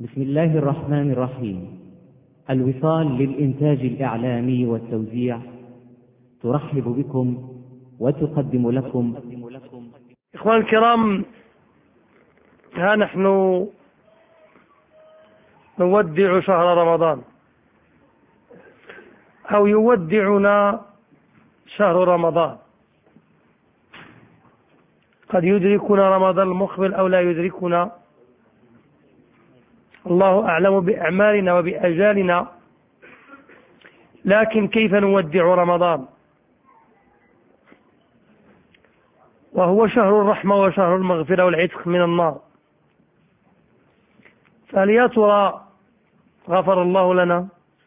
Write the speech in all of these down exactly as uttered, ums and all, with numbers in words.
بسم الله الرحمن الرحيم. الوصال للإنتاج الإعلامي والتوزيع ترحب بكم وتقدم لكم. إخوان الكرام، ها نحن نودع شهر رمضان، أو يودعنا شهر رمضان. قد يدركنا رمضان المقبل أو لا يدركنا، الله أعلم بأعمالنا وبأجالنا، لكن كيف نودع رمضان وهو شهر الرحمة وشهر المغفرة والعتق من النار؟ فهل يا ترى غفر الله لنا؟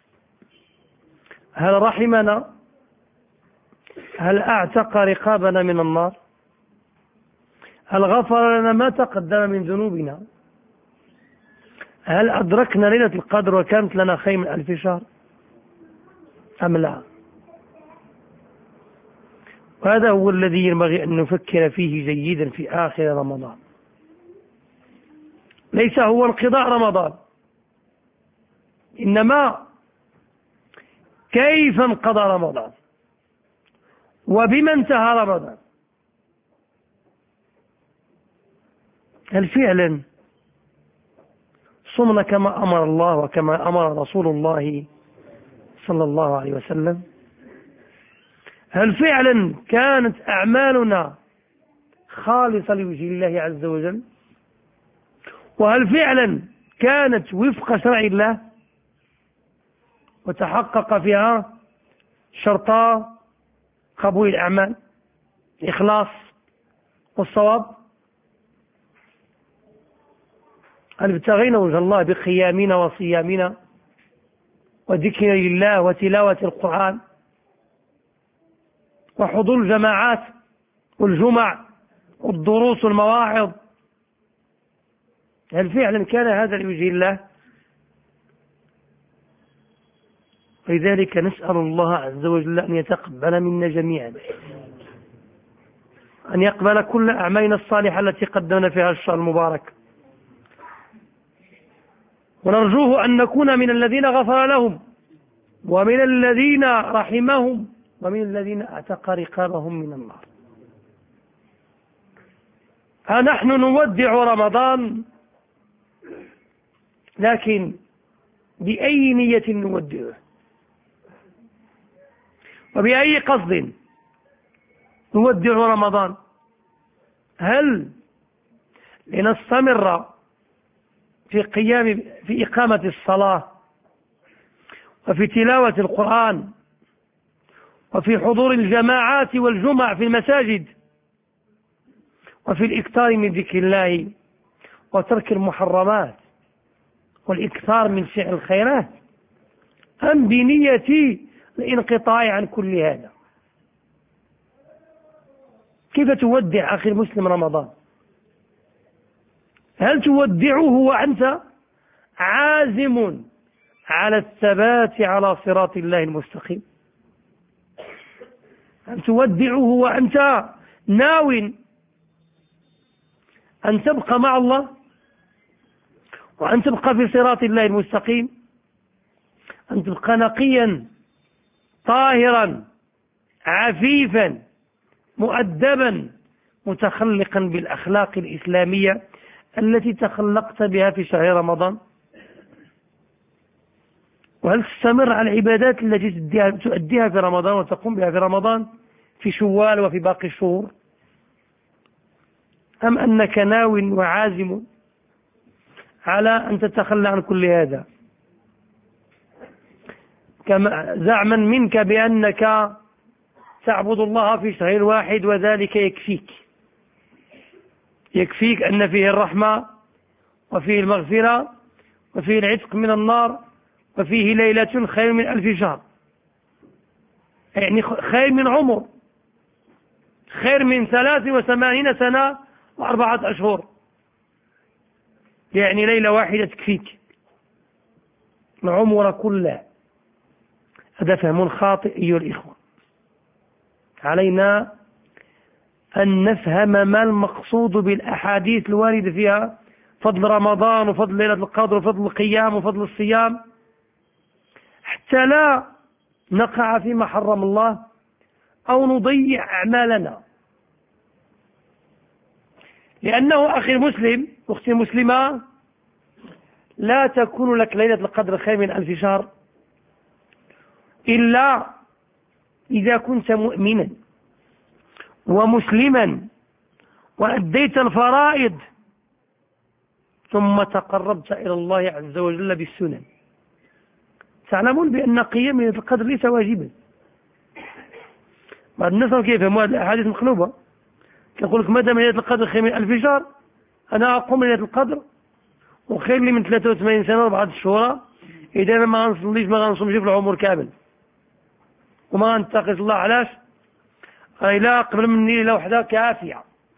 هل رحمنا؟ هل أعتق رقابنا من النار؟ هل غفر لنا ما تقدم من ذنوبنا؟ هل أدركنا ليلة القدر وكانت لنا خير من ألف شهر أم لا؟ وهذا هو الذي ينبغي أن نفكر فيه جيدا في آخر رمضان. ليس هو انقضاء رمضان، إنما كيف انقضى رمضان وبما انتهى رمضان. هل فعلا صمنا كما أمر الله وكما أمر رسول الله صلى الله عليه وسلم؟ هل فعلا كانت أعمالنا خالصة لوجه الله عز وجل؟ وهل فعلا كانت وفق شرع الله وتحقق فيها شرطا قبول الأعمال، الإخلاص والصواب؟ هل ابتغينا وجه الله بقيامنا وصيامنا وذكر لله وتلاوة القرآن وحضور الجماعات والجمع والدروس والمواعظ؟ هل فعلا كان هذا لوجه الله؟ لذلك نسأل الله عز وجل أن يتقبل منا جميعا، أن يقبل كل أعمالنا الصالحة التي قدمنا فيها الشهر المبارك، ونرجوه أن نكون من الذين غفر لهم ومن الذين رحمهم ومن الذين اعتق رقابهم من النار. ها نحن نودع رمضان، لكن بأي نية نودعه وبأي قصد نودع رمضان؟ هل لنستمر في قيام في إقامة الصلاة وفي تلاوة القرآن وفي حضور الجماعات والجمع في المساجد وفي الإكثار من ذكر الله وترك المحرمات والإكثار من فعل الخيرات، أم بنية الانقطاع عن كل هذا؟ كيف تودع أخي المسلم رمضان؟ هل تودعه وأنت عازم على الثبات على صراط الله المستقيم؟ هل تودعه وأنت ناو أن تبقى مع الله وأن تبقى في صراط الله المستقيم، أن تبقى نقيا طاهرا عفيفا مؤدبا متخلقا بالأخلاق الإسلامية التي تخلقت بها في شهر رمضان؟ وهل تستمر على العبادات التي تؤديها في رمضان وتقوم بها في رمضان في شوال وفي باقي الشهور؟ أم أنك ناو وعازم على أن تتخلى عن كل هذا، كما زعما منك بأنك تعبد الله في شهر واحد وذلك يكفيك يكفيك أن فيه الرحمة وفيه المغفرة وفيه العتق من النار وفيه ليلة خير من ألف شهر، يعني خير من عمر، خير من ثلاث وثمانين سنة وأربعة أشهر، يعني ليلة واحدة تكفيك العمر كله. هذا فهم خاطئ أيها الإخوة. علينا أن نفهم ما المقصود بالأحاديث الواردة فيها فضل رمضان وفضل ليلة القدر وفضل القيام وفضل الصيام، حتى لا نقع فيما حرم الله أو نضيع أعمالنا. لأنه أخي المسلم أختي المسلمة، لا تكون لك ليلة القدر خير من ألف شهر إلا إذا كنت مؤمنا ومسلما وأديت الفرائض ثم تقربت إلى الله عز وجل بالسنن. تعلمون بأن قيام ليلة القدر ليس واجبا. بعض الناس كيف يفهموا هذه الأحاديث مقلوبة، يقول لك ما دام ليلة القدر خير من ألف شهر أنا أقوم ليلة القدر وخير لي من ثلاثة وثمانين سنة وأربعة شهور، إذا ما غنصليش ما غنصومش في العمر كامل وما غنتقي الله. علاش؟ راهي لا قبل مني ليلة وحدة كافية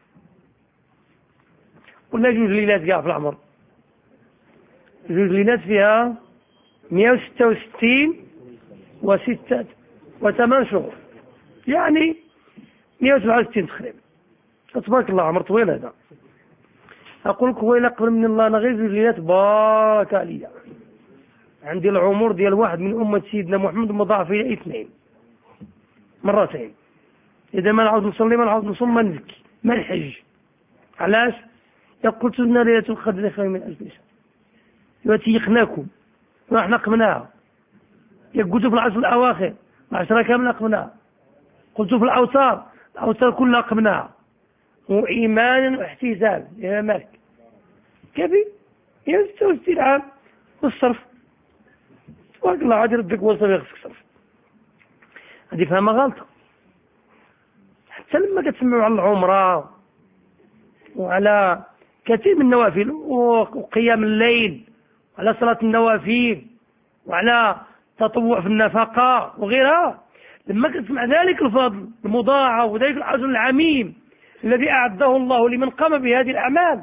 ولا جوج ليلات كاع في العمر، جوج ليلات فيها مئة وستة وستين وستة وثمان شهور، يعني مئة وسبعة وستين تقريبا. تبارك الله عمر طويل هذا. أقول لك ويلا قبل من الله أنا غير جوج ليلات بارك عليا، عندي العمر ديال واحد من أمة سيدنا محمد مضاعف إلى اثنين مرتين. إذا ما نعود نصلي ما نعود نصوم ما نزكي ما نحج. علاش؟ يقول لنا ليلة القدر خير من ألف شهر، يتيقناكم ونحن قمناها. يقولوا في العشر الأواخر العشرة كاملة قمناها، قلت في الأوتار الأوتار كلها قمناها، وإيمانا واحتسابا يا مالك كيفي يا ستة وستين عام والصرف. تبارك الله عاد يردك وصف يغسك صرف. هذه فهمة غلطة. حتى لما كتسمعوا على العمرة وعلى كثير من النوافل وقيام الليل وعلى صلاة النوافل وعلى تطوع في النفقة وغيرها، لما كتسمع ذلك الفضل المضاعف وذلك الأجر العميم الذي أعده الله لمن قام بهذه الأعمال،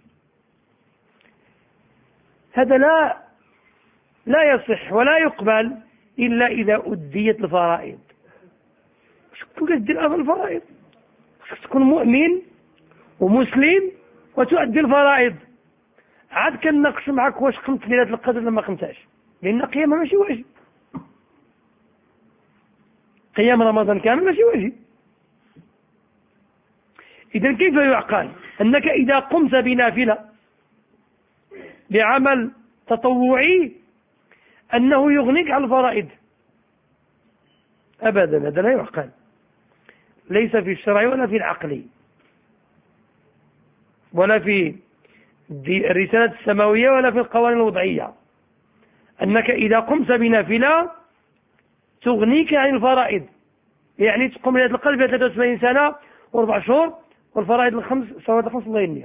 هذا لا لا يصح ولا يقبل إلا إذا أديت الفرائض. شكون كتدير الفرائض؟ تكون مؤمن ومسلم وتؤدي الفرائض. عاد كنناقش معك واش قمت ليلة القدر لما قمتهاش، لأن قيامها ماشي واجب. قيام رمضان كامل ماشي واجب. إذا كيف يعقل أنك إذا قمت بنافلة بعمل تطوعي أنه يغنيك عن الفرائض؟ أبدا، هذا لا يعقل، ليس في الشرع ولا في العقل ولا في الرسالة السماوية ولا في القوانين الوضعية، أنك إذا قمت بنافلة تغنيك عن الفرائض. يعني تقوم ليلة القدر فيها ثلاثة وثمانين سنة وأربع شهور والفرائض الخمس صلوات الخمس الله ينيها.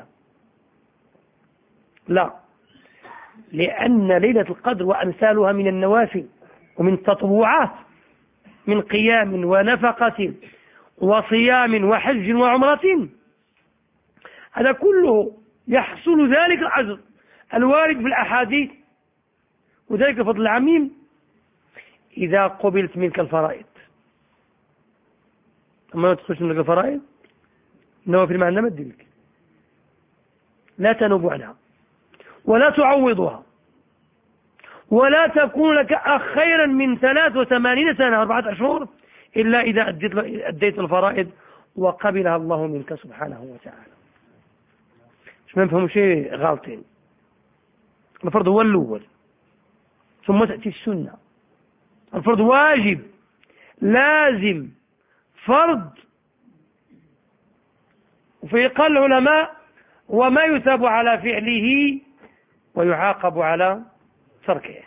لا، لأن ليلة القدر وأمثالها من النوافل ومن التطوعات من قيام ونفقة وصيام وحج وعمرة، هذا كله يحصل ذلك الأجر الوارد في الأحاديث وذلك الفضل العميم إذا قبلت منك الفرائض. أما ما تدخلش منك الفرائض النوافل معنا ما تدلك، لا تنوب عنها ولا تعوضها ولا تكون لك خيرا من ثلاث وثمانين سنة أربعة أشهر إلا إذا أديت الفرائض وقبلها الله منك سبحانه وتعالى. مش ما نفهموا شيء غالطين. الفرض هو الأول ثم تأتي السنة. الفرض واجب لازم فرض، وفي قال العلماء وما يثاب على فعله ويعاقب على تركه.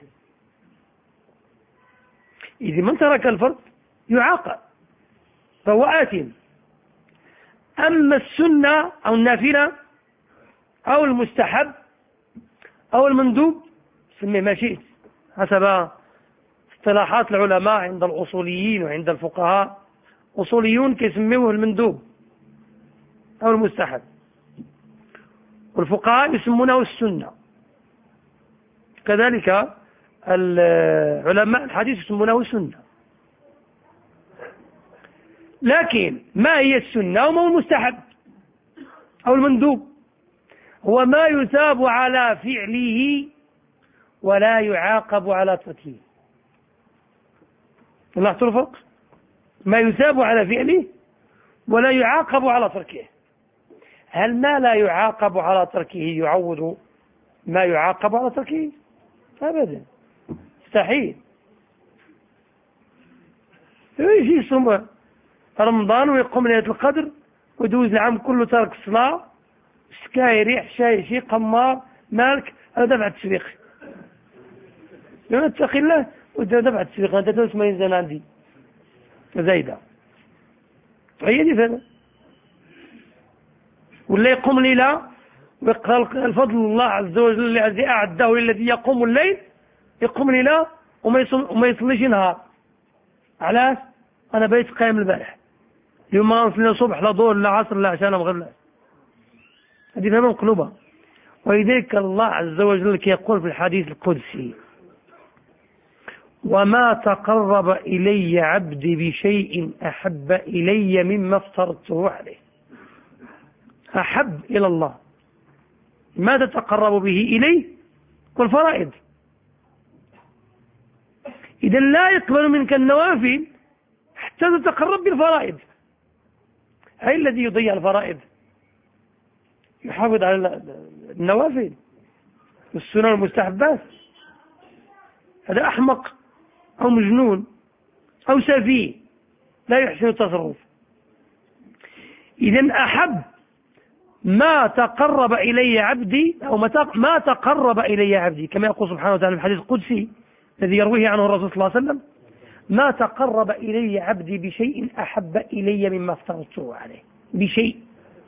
إذا من ترك الفرض يعاقب فهو آثم. أما السنة أو النافلة أو المستحب أو المندوب سميه ما شئت حسب اصطلاحات العلماء عند الأصوليين وعند الفقهاء. أصوليون كيسموه المندوب أو المستحب، والفقهاء يسمونه السنة. كذلك العلماء الحديث يسمونه السنة. لكن ما هي السنة وما هو المستحب أو المندوب؟ هو ما يثاب على فعله ولا يعاقب على تركه. لاحظتوا الفرق؟ ما يثاب على فعله ولا يعاقب على تركه. هل ما لا يعاقب على تركه يعوض ما يعاقب على تركه؟ أبدا، مستحيل. يجي يصوم رمضان ويقوم ليلة القدر ويدوز العام كله تارك الصلاة، سكاي ريح شاي شي قمار مالك، هذا دفع التسويق. يوم اتقي الله ودفع التسويق، أنت ثلاث وثمانين سنة عندي زايدة، هي دي فعلا. ولا يقوم ليلة ويقرأ الفضل الله عز وجل الذي أعده للذي يقوم الليل، يقوم ليلة وما وما يصليش نهار. علاش؟ أنا بيت قايم البارح، اليوم ما نصلي صبح لا ظهر لا عصر لا عشاء لا مغرب لا. هذه فهمة مقلوبة. ولذلك الله عز وجل يقول في الحديث القدسي: وما تقرب إلي عبدي بشيء أحب إلي مما افترضته عليه. أحب إلى الله ما تتقرب به إليه والفرائض. إذا لا يقبل منك النوافل حتى تتقرب بالفرائض. هل الذي يضيع الفرائض يحافظ على النوافل والسنن والمستحبات؟ هذا أحمق أو مجنون أو سفيه لا يحسن التصرف. إذن أحب ما تقرب إلي عبدي أو ما تقرب إلي عبدي، كما يقول سبحانه وتعالى في الحديث القدسي الذي يرويه عنه الرسول صلى الله عليه وسلم: ما تقرب إلي عبدي بشيء أحب إلي مما افترضته عليه. بشيء.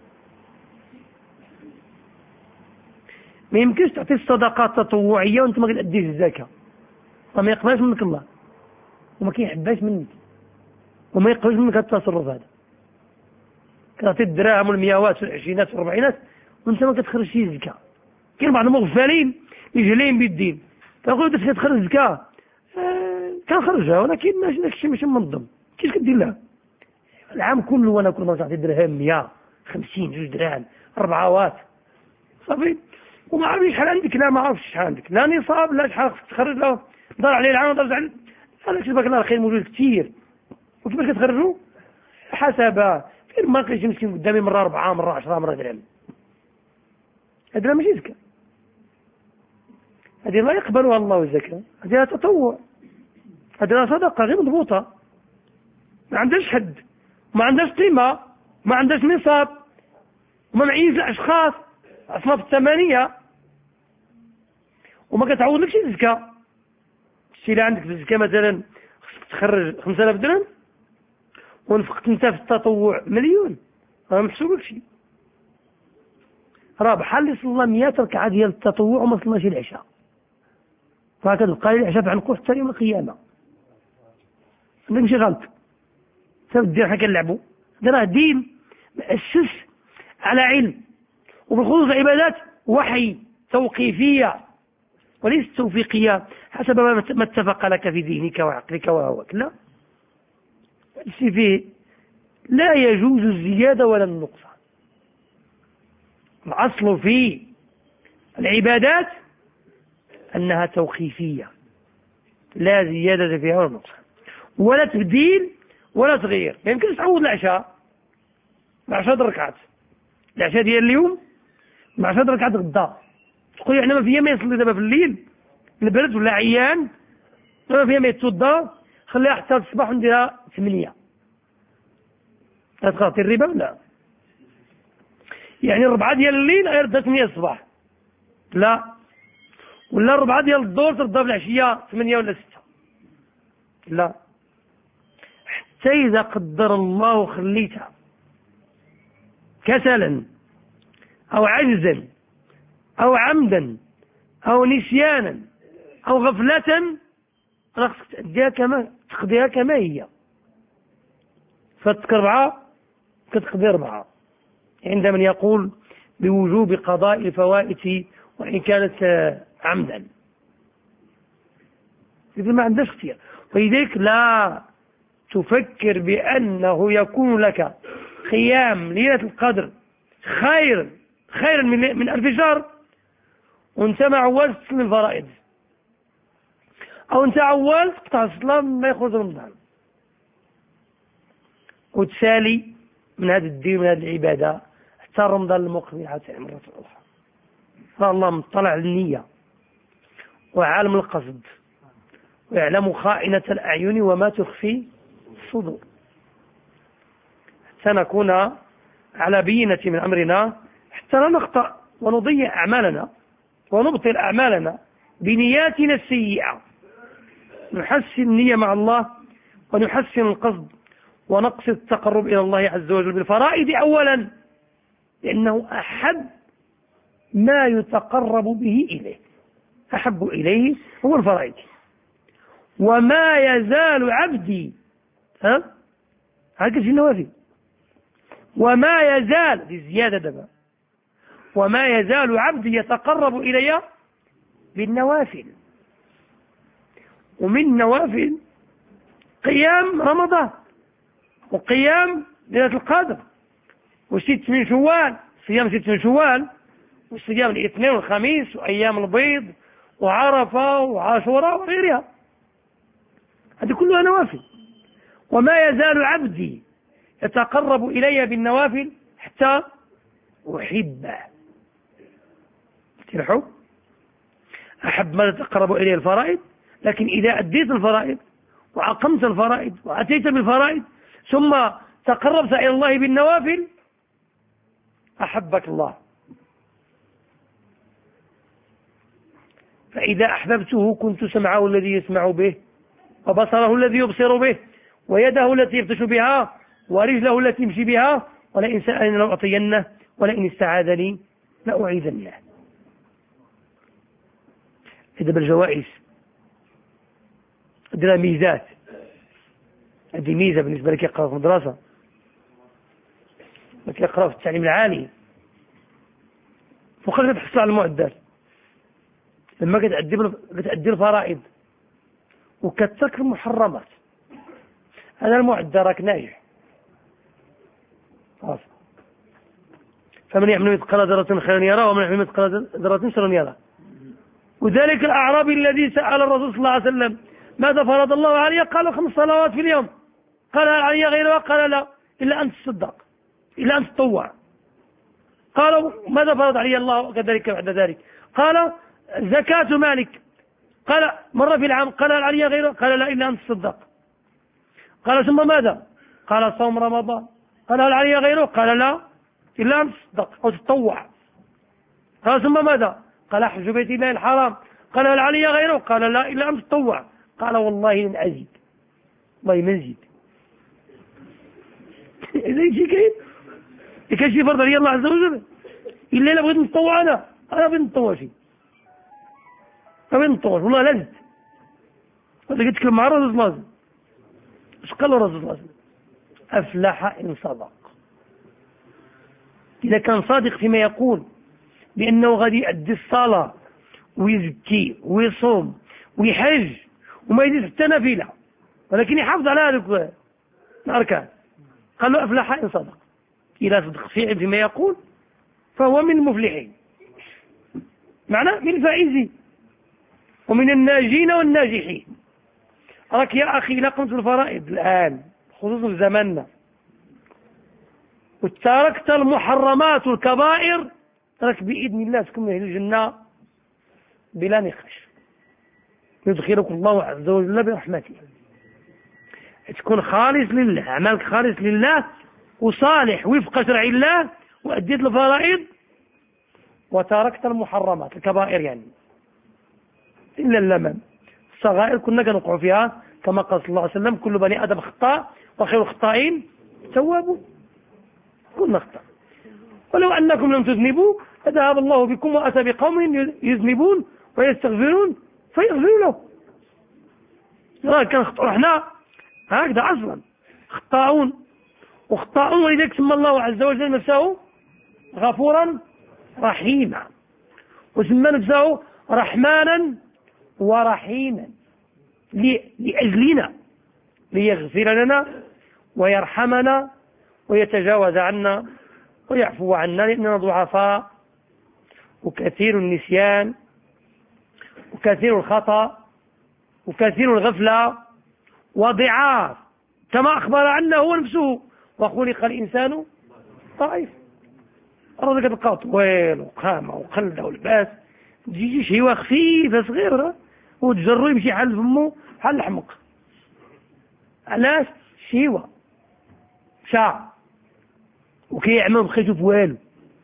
ما يمكنش تعطي الصدقات تطوعية وانت ما تأديش الزكاة، وما يقبلش منك الله وما كيحباش منك وما يقبلش منك التصرف هذا. كتعطي الدراهم والمئوات والعشرينات والربعينات وانت ما كتخرج شي زكاة. كاين بعض المغفلين يجلين بالدين تقول انت كتخرج زكاة، آه كنخرجها ولكن ماشي داك الشيء ماشي منظم. كيفاش كدير لها؟ العام كله وانا كل مره تعطي درهم مية خمسين جوج دراهم اربعوات صافي، وما عرفتش شحال عندك. لا ما عرفتش شحال عندك، لا نصاب لا شحال خصك تخرج، لا دار عليه العام دار عليه. انا كتبك الله الخير موجود كثير. وكيفاش كتخرجوا؟ حسب غير ما لقيتش مسكين قدامي مره أربعة مره عشرة مره درهم. هذا ماشي زكاة، هذه لا يقبلها الله الزكاة، هذه تطوع، هذه صدقة غير مضبوطة، ما عندهاش حد، ما عندهاش قيمة، ما عندهاش نصاب، وما معيز الأشخاص أصناف الثمانية، وما كتعوضلكش الزكاة. الشيء اللي عندك في الزكاة مثلا خصك تخرج خمسة آلاف درهم ونفقت انت في التطوع مليون، ما محسوبك شيء. راه بحال اللي صلى مئة ركعة ديال التطوع وما صلاش العشاء، فهكذا بقى العشاء في عنقه حتى يوم القيامة. عندك شي غلط سبب الدين حنا كنلعبوا. هذا راه دين مؤسس على علم، وبالخصوص العبادات وحي توقيفية وليست توفيقية حسب ما اتفق لك في ذهنك وعقلك وهواك. لا، فيه لا يجوز الزيادة ولا النقصان. الأصل في العبادات أنها توقيفية، لا زيادة فيها ولا نقصان ولا تبديل ولا تغيير. ما يمكنش تعوض العشاء مع عشرة ركعات، العشاء ديال اليوم مع عشرة ركعات غدا. تقول يعني ما فيها ما يصلي دابا في الليل البرد ولا عيان، ما فيها ما يتوضا، خليها حتى الصباح ونديرها ثمانية. تغطي الربا ولا يعني الربعة ديال الليل غير ثمانية الصباح، لا، ولا الربعة ديال الظهر ترضى بالعشية ثمانية ولا ستة، لا. حتى إذا قدر الله خليتها كسلا أو عجزا أو عمدا أو نسيانا أو غفلة، خصك تأديها كما تقضيها كما هي. فاتك أربعة كتقضي أربعة. عند من يقول بوجوب قضاء الفوائت وإن كانت عمدا، إذا ما عندهاش اختيار. ولذلك لا تفكر بأنه يكون لك قيام ليلة القدر خير خيرا من من ألف شهر وانت ما عوزت للفرائض، أو انت عوزت قطع الصلاة ما يخرج رمضان وتسالي من هذا الدين ومن هذه العبادة حتى رمضان المقبل عاوتاني مرة أخرى. فالله مطلع على النية وعالم القصد ويعلم خائنة الأعين وما تخفي الصدور، حتى نكون على بينة من أمرنا، حتى لا نخطأ ونضيع أعمالنا ونبطل أعمالنا بنياتنا السيئة. نحسن النية مع الله ونحسن القصد ونقصد التقرب إلى الله عز وجل بالفرائض أولا، لأنه أحب ما يتقرب به إليه، أحب إليه هو الفرائض. وما يزال عبدي ها هكذا في النوافل، وما يزال دي زيادة دبا، وما يزال عبدي يتقرب إلي بالنوافل. ومن نوافل قيام رمضان وقيام ليلة القدر وست من شوال، صيام ست من شوال وصيام الاثنين والخميس وأيام البيض وعرفة وعاشوراء وغيرها، هذه كلها نوافل. وما يزال عبدي يتقرب إلي بالنوافل حتى أحبه. الحب أحب ما تتقرب إلي الفرائض، لكن إذا أديت الفرائض وأقمت الفرائض وأتيت بالفرائض ثم تقربت إلى الله بالنوافل أحبك الله. فإذا أحببته كنت سمعه الذي يسمع به وبصره الذي يبصر به ويده التي يبطش بها ورجله التي يمشي بها، ولئن سألني لأعطينه ولئن استعاذني لأعيذنه. إذا بالجوائز عندنا ميزات، هذه ميزة بالنسبة لك يقرأ في المدرسة، لك يقرأ في التعليم العالي، وقد تحصل على المعدل لما كتأدي الفرائض وكترك المحرمات، هذا المعدل راك ناجح. فمن يحمل مثقال ذرة خيرا يرى ومن يحمل مثقال ذرة شرا يرى. وذلك الأعرابي الذي سأل الرسول صلى الله عليه وسلم ماذا فرض الله علي؟ قال خمس صلوات في اليوم. قال هل علي غيرها؟ قال لا، إلا أن تصدق، إلا أن تطوع. قالوا ماذا فرض علي الله كذلك بعد ذلك؟ قال زكاة مالك. قال مرة في العام. قال هل علي غيرها؟ قال لا، إلا أن تصدق. قال ثم ماذا؟ قال صوم رمضان. قال هل علي غيره؟ قال لا، إلا أن تصدق أو تطوع. قال ثم ماذا؟ قال حج بيت الله الحرام. قال هل علي غيره؟ قال لا، إلا أن تطوع. قال والله لن أزيد، والله ما نزيد. إذا يجي كيف يكشف فرض علي الله عز وجل إلا إلا بغيت نتطوع. أنا أنا بغيت نتطوع شيء، ما بغيت نتطوع والله لا زدت. هذا يتكلم مع الرسول صلى الله عليه وسلم. ايش قال الرسول صلى الله عليه وسلم؟ أفلح إن صدق. إذا كان صادق فيما يقول بأنه غادي يؤدي الصلاة ويزكي ويصوم ويحج وما يدير حتى نافلة، ولكن يحافظ على هذوك الأركان، قال له أفلح إن صدق. إذا صدق فيما يقول فهو من المفلحين، معناه من الفائزين ومن الناجين والناجحين. راك يا أخي إذا قمت بالفرائض الآن خصوصا في زماننا وتركت المحرمات والكبائر، راك بإذن الله تكون من أهل الجنة بلا نقاش، يدخلك الله عز وجل برحمته. تكون خالص لله، أعمالك خالص لله وصالح وفق شرع الله، وأديت الفرائض وتركت المحرمات الكبائر، يعني إلا اللمم الصغائر كنا كنوقعوا فيها، كما قال صلى الله عليه وسلم كل بني آدم خطاء وخير الخطائين توابون. كنا خطاء، ولو أنكم لم تذنبوا فذهب الله بكم وأتى بقوم يذنبون ويستغفرون فيغفروا له. كان احنا هكذا أصلا خطاؤون وخطاؤون، ولذلك سمى الله عز وجل نفسه غفورا رحيما، وسمى نفسه رحمانا ورحيما لأجلنا، ليغفر لنا ويرحمنا ويتجاوز عنا ويعفو عنا، لأننا ضعفاء وكثير النسيان وكثير الخطأ وكثير الغفلة وضعاف، كما أخبر عنه هو نفسه: وخلق الإنسان ضعيف. الراجل كتلقاه طويل وقامة وقلدة ولباس، تجي شهوة خفيفة صغيرة وتجرو يمشي حل فمه حل الحمق. علاش؟ شهوة شعر وكيعمل بخيته في والو.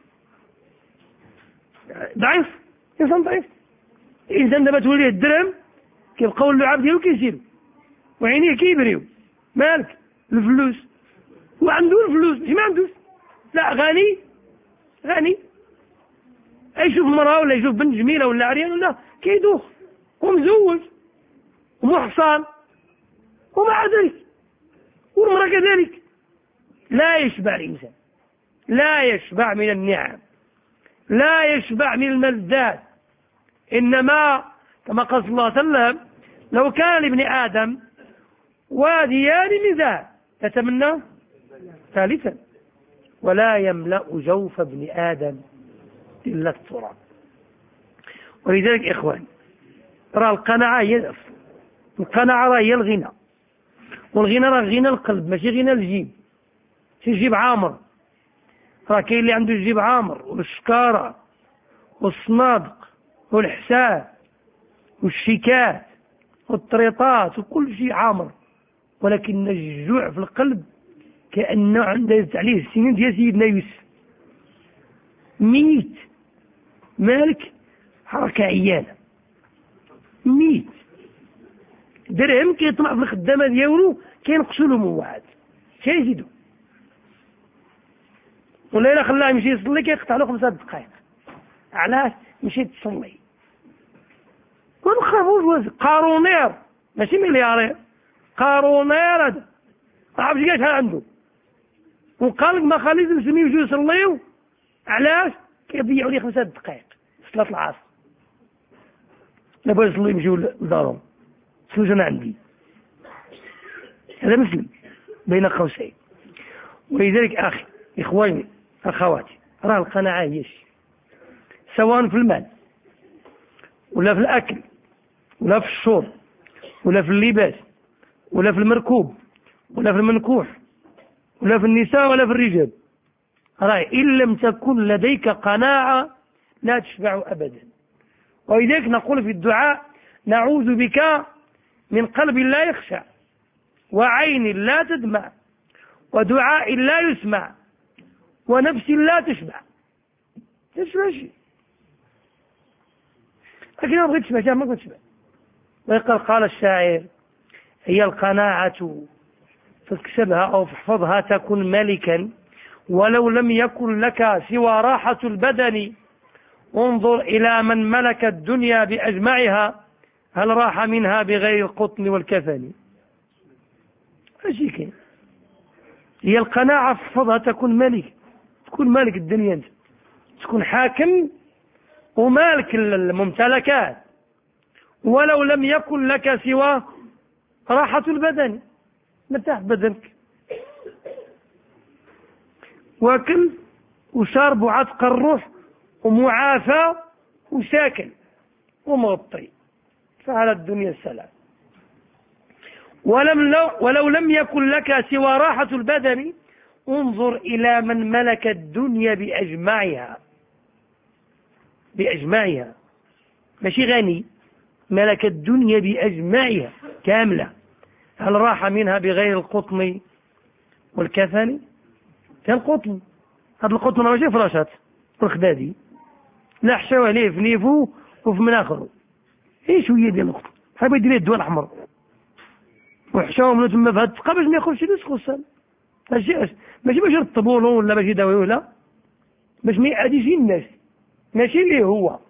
ضعيف، إنسان ضعيف. الإنسان دابا توليه الدرهم كيبقاو اللعاب ديالو كيسيرو وعينيه كيبريو. مالك؟ الفلوس. هو عنده الفلوس ماشي ما عندوش، لا غني غني يشوف مرأة ولا يشوف بنت جميلة ولا عريان ولا كيدوخ، ومزوج ومحصن ومع ذلك والمرأة كذلك. لا يشبع الإنسان، لا يشبع من النعم، لا يشبع من الملذات. إنما كما قال صلى الله عليه وسلم: لو كان لابن آدم واديان من ذهب يتمنى ثالثا ولا يملأ جوف ابن آدم إلا التراب. ولذلك إخواني، راه القناعة هي القناعة راه هي الغنى، والغنى راه غنى القلب ماشي غنى الجيب. شي جيب عامر، راه كاين اللي عنده الجيب عامر والشكارة والصنادق والحساب والشيكات والطريطات وكل شيء عامر، ولكن الجوع في القلب كأنه عنده عليه السنين ديال سيدنا يوسف، ميت. مالك؟ حركة عيانة، ميت. درهم كيطمع في الخدامة ديالو كينقصوا له موعد شي يزيدو، ولا إلا خلاه يمشي يصلي كيقطع له خمسة دقائق. علاش؟ مشيت تصلي. ما نخافوش، قارونير ماشي مليارير، قارونير هذا ما عرفش كاع شحال عنده، وقال لك ما خليت المسلمين يجوا يصليو. علاش؟ كيضيعوا لي خمسة دقائق في صلاة العصر. لا بغا يصلوا يمشيو لدارهم، سوز انا عندي. هذا مسلم بين قوسين. ولذلك اخي اخواني اخواتي، راه القناعة هي شيء، سواء في المال ولا في الاكل ولا في الشرب ولا في اللباس ولا في المركوب ولا في المنكوح ولا في النساء ولا في الرجال. راه إن لم تكن لديك قناعة لا تشبع أبدا. ولذلك نقول في الدعاء: نعوذ بك من قلب لا يخشع، وعين لا تدمع، ودعاء لا يسمع، ونفس لا تشبع. تشبع شيء، لكن ما بغيت تشبع ما بغيت تشبع. ويقال قال الشاعر: هي القناعة فاكسبها أو فاحفظها تكن ملكا، ولو لم يكن لك سوى راحة البدن، انظر إلى من ملك الدنيا بأجمعها، هل راح منها بغير القطن والكفن. أشي هي القناعة فاحفظها تكن ملك، تكون مالك الدنيا انت، تكون حاكم ومالك الممتلكات، ولو لم يكن لك سوى راحة البدن، مرتاح بدنك، واكل وشارب وعتق الروح ومعافى وساكن ومغطي، فعلى الدنيا السلام. ولم لو ولو لم يكن لك سوى راحة البدن، انظر إلى من ملك الدنيا بأجمعها، بأجمعها ماشي غني، ملك الدنيا بأجمعها كاملة، هل راح منها بغير القطن والكفن. كالقطن، هذا القطن ماشي فراشات والخدادي، لا حشاو عليه في نيفو وفي مناخره، ايه شويه ديال القطن حاب يدير الدواء الاحمر وحشاهم له تما في هاد الدقه باش ما ياخذش لوس خصال، ماشي ماشي باش يرطبوا له ولا باش يداويوه، لا باش ما يعاديش الناس، ماشي اللي هو.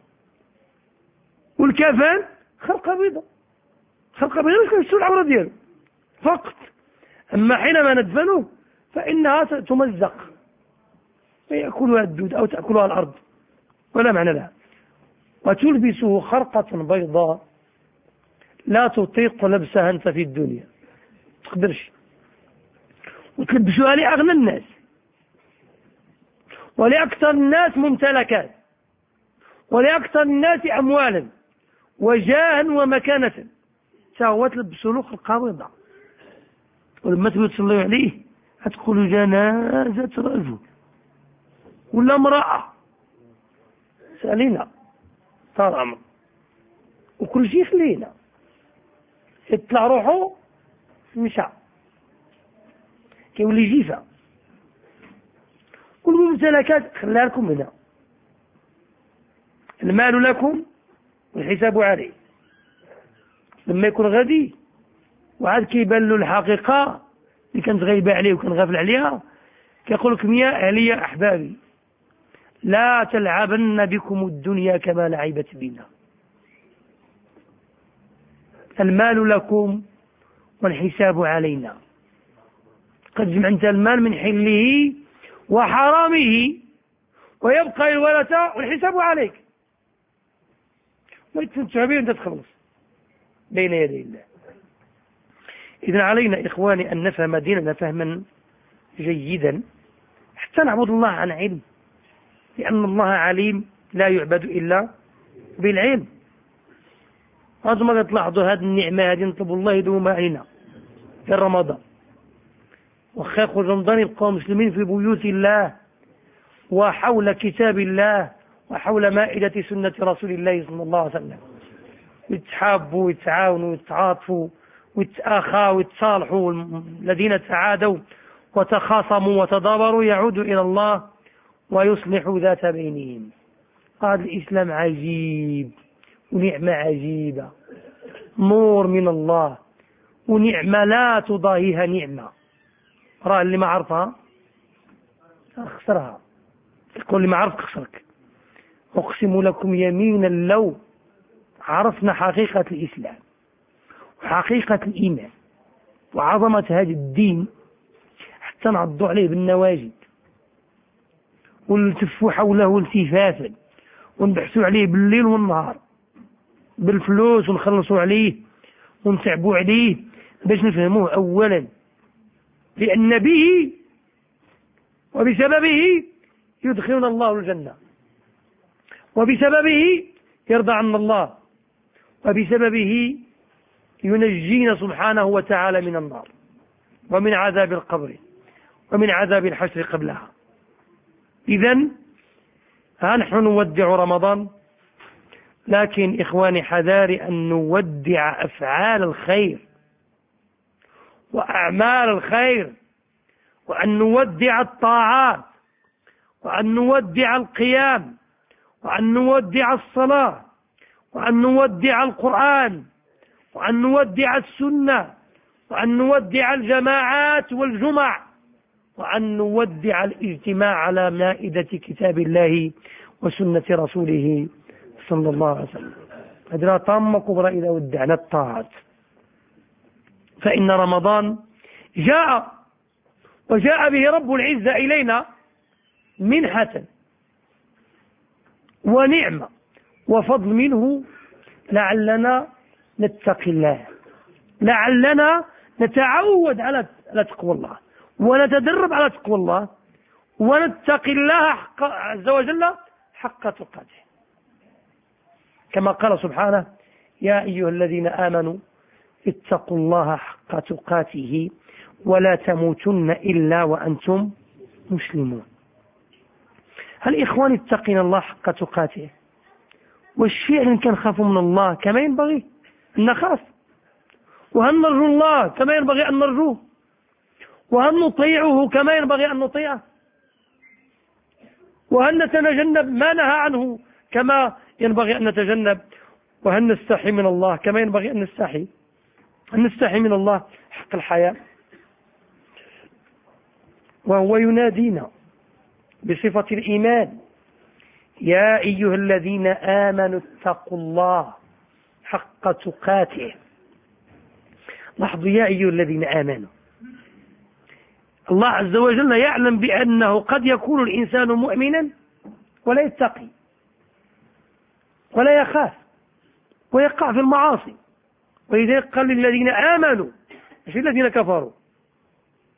والكفن خلقه بيضاء، خلقه بيضاء باش كنشوفوا العوره ديالو فقط. اما حينما ندفنه فانها تمزق فيأكلها الدود او تأكلها الارض ولا معنى لها، وتلبسه خرقة بيضاء لا تطيق لبسها انت في الدنيا، تقدرش، وتلبسها لأغنى الناس ولأكثر الناس ممتلكات، ولأكثر الناس أموالا وجاها ومكانة، هو تلبسوا له القبيضة، ولما تبي تصلي عليه هتقولوا جنازة رجل ولا امرأة، سألينا صار عمر وكل شيء خلينا يطلع روحه مشى كيولي جيفة. كل ممتلكات خليها لكم هنا، المال لكم والحساب عليه. لما يكون غادي وعاد كيبان له الحقيقة اللي كانت غايبة عليه وكان غافل عليها، كيقول لكم يا أهلي يا أحبابي لا تلعبن بكم الدنيا كما لعبت بنا، المال لكم والحساب علينا. قد جمعت المال من حله وحرامه ويبقى الورثة والحساب عليك، ويتفتح به أنت تخلص بين يدي الله. إذن علينا إخواني أن نفهم ديننا فهما جيدا حتى نعبد الله عن علم، لأن الله عليم لا يعبد إلا بالعلم. هذا ما تلاحظوا هذه النعمة هذه نطلب الله يدوم علينا في رمضان، وخاخ رمضان يبقوا مسلمين في بيوت الله وحول كتاب الله وحول مائدة سنة رسول الله صلى الله عليه وسلم، يتحابوا ويتعاونوا ويتعاطفوا ويتآخوا ويتصالحوا. الذين تعادوا وتخاصموا وتدابروا يعودوا إلى الله ويصلح ذات بينهم. هذا الإسلام عجيب ونعمة عجيبة، نور من الله ونعمة لا تضاهيها نعمة. راه اللي ما عرفها خسرها، يقول اللي ما عرفك خسرك. أقسم لكم يمينا لو عرفنا حقيقة الإسلام وحقيقة الإيمان وعظمة هذا الدين حتى نعضوا عليه بالنواجد ونلتفوا حوله التفافا ونبحثوا عليه بالليل والنهار بالفلوس ونخلصوا عليه ونتعبوا عليه باش نفهموه. أولا لأن به وبسببه يدخلنا الله الجنة، وبسببه يرضى عنا الله، وبسببه ينجينا سبحانه وتعالى من النار ومن عذاب القبر ومن عذاب الحشر قبلها. إذن ها نحن نودع رمضان، لكن إخواني حذاري أن نودع أفعال الخير وأعمال الخير، وأن نودع الطاعات، وأن نودع القيام، وأن نودع الصلاة، وأن نودع القرآن، وأن نودع السنة، وأن نودع الجماعات والجمع، وأن نودع الاجتماع على مائدة كتاب الله وسنة رسوله صلى الله عليه وسلم. هذه طامة كبرى إذا ودعنا الطاعات. فإن رمضان جاء وجاء به رب العزة إلينا منحة ونعمة وفضل منه، لعلنا نتقي الله، لعلنا نتعود على تقوى الله ونتدرب على تقوى الله ونتقي الله حق عز وجل حق تقاته، كما قال سبحانه يا أيها الذين آمنوا اتقوا الله حق تقاته ولا تموتن إلا وأنتم مسلمون. هل إخواني اتقين الله حق تقاته؟ والشيء إن كان خافوا من الله كما ينبغي أن نخاف، وهل نرجو الله كما ينبغي أن نرجوه، وهل نطيعه كما ينبغي أن نطيعه، وهل نتجنب ما نهى عنه كما ينبغي أن نتجنب، وهل نستحي من الله كما ينبغي أن نستحي أن نستحي من الله حق الحياة. وهو ينادينا بصفة الإيمان يا أيها الذين آمنوا اتقوا الله حق تقاته. لاحظوا يا أيها الذين آمنوا، الله عز وجل يعلم بأنه قد يكون الإنسان مؤمنا ولا يتقي ولا يخاف ويقع في المعاصي، ولذلك قال للذين آمنوا مش الذين كفروا،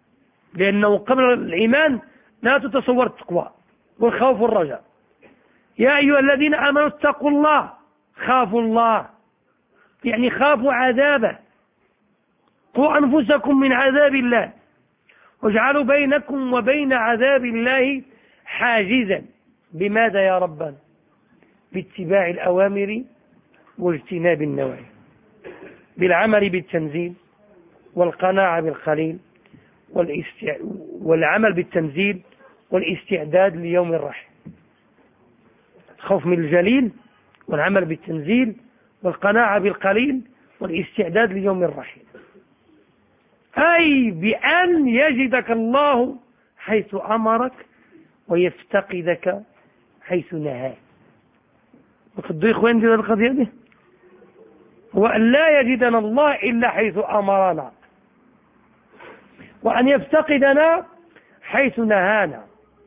لأنه قبل الإيمان لا تتصور التقوى والخوف والرجاء. يا أيها الذين آمنوا اتقوا الله، خافوا الله يعني خافوا عذابه، قوا أنفسكم من عذاب الله واجعلوا بينكم وبين عذاب الله حاجزا. بماذا يا ربنا؟ باتباع الأوامر واجتناب النواهي، بالعمل بالتنزيل والقناعة بالقليل والاستع... والعمل بالتنزيل والاستعداد ليوم الرحيل. الخوف من الجليل والعمل بالتنزيل والقناعة بالقليل والاستعداد ليوم الرحيل، أي بأن يجدك الله حيث أمرك ويفتقدك حيث نهاك. وقدوا إخواني هذه القضية دي هو أن لا يجدنا الله إلا حيث أمرنا، وأن يفتقدنا حيث نهانا.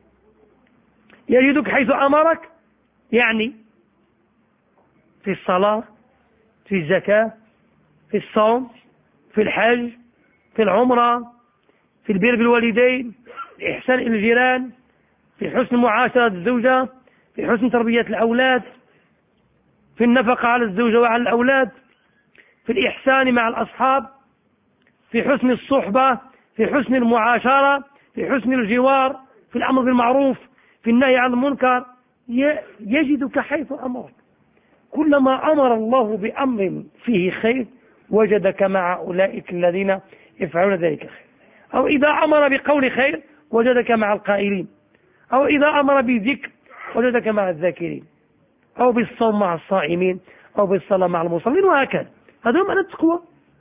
يجدك حيث أمرك يعني في الصلاة، في الزكاة، في الصوم، في الحج، في العمرة، في البر بالوالدين، في إحسان إلى الجيران، في حسن معاشرة الزوجة، في حسن تربية الأولاد، في النفقة على الزوجة وعلى الأولاد، في الإحسان مع الأصحاب، في حسن الصحبة، في حسن المعاشرة، في حسن الجوار، في الأمر بالمعروف، في النهي عن المنكر. يجدك حيث أمرك. كلما أمر الله بأمر فيه خير وجدك مع أولئك الذين يفعلون ذلك خير، أو إذا أمر بقول خير وجدك مع القائلين، أو إذا أمر بذكر وجدك مع الذاكرين، أو بالصوم مع الصائمين، أو بالصلاة مع المصلين، وهكذا. هذا معنى التقوى.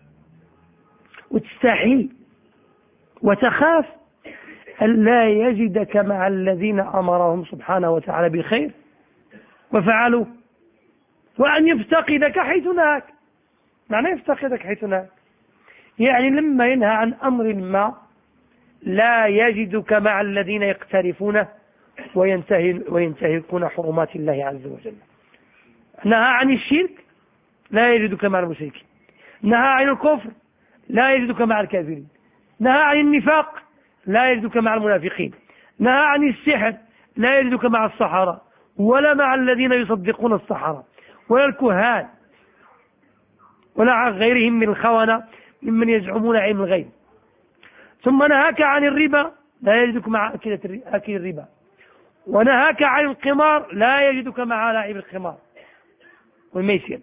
وتستحي وتخاف أن لا يجدك مع الذين أمرهم سبحانه وتعالى بالخير وفعلوا، وأن يفتقدك حيث نهاك. معنى يفتقدك حيث نهاك يعني لما ينهى عن أمر ما لا يجدك مع الذين يقترفونه وينتهكون حرمات الله عز وجل. نهى عن الشرك لا يجدك مع المشركين، نهى عن الكفر لا يجدك مع الكافرين، نهى عن النفاق لا يجدك مع المنافقين، نهى عن السحر لا يجدك مع السحرة ولا مع الذين يصدقون السحرة ولا الكهان ولا عن غيرهم من الخونة ممن يزعمون علم الغيب. ثم نهاك عن الربا لا يجدك مع أكل الربا، ونهاك عن القمار لا يجدك مع لاعب القمار والميسر،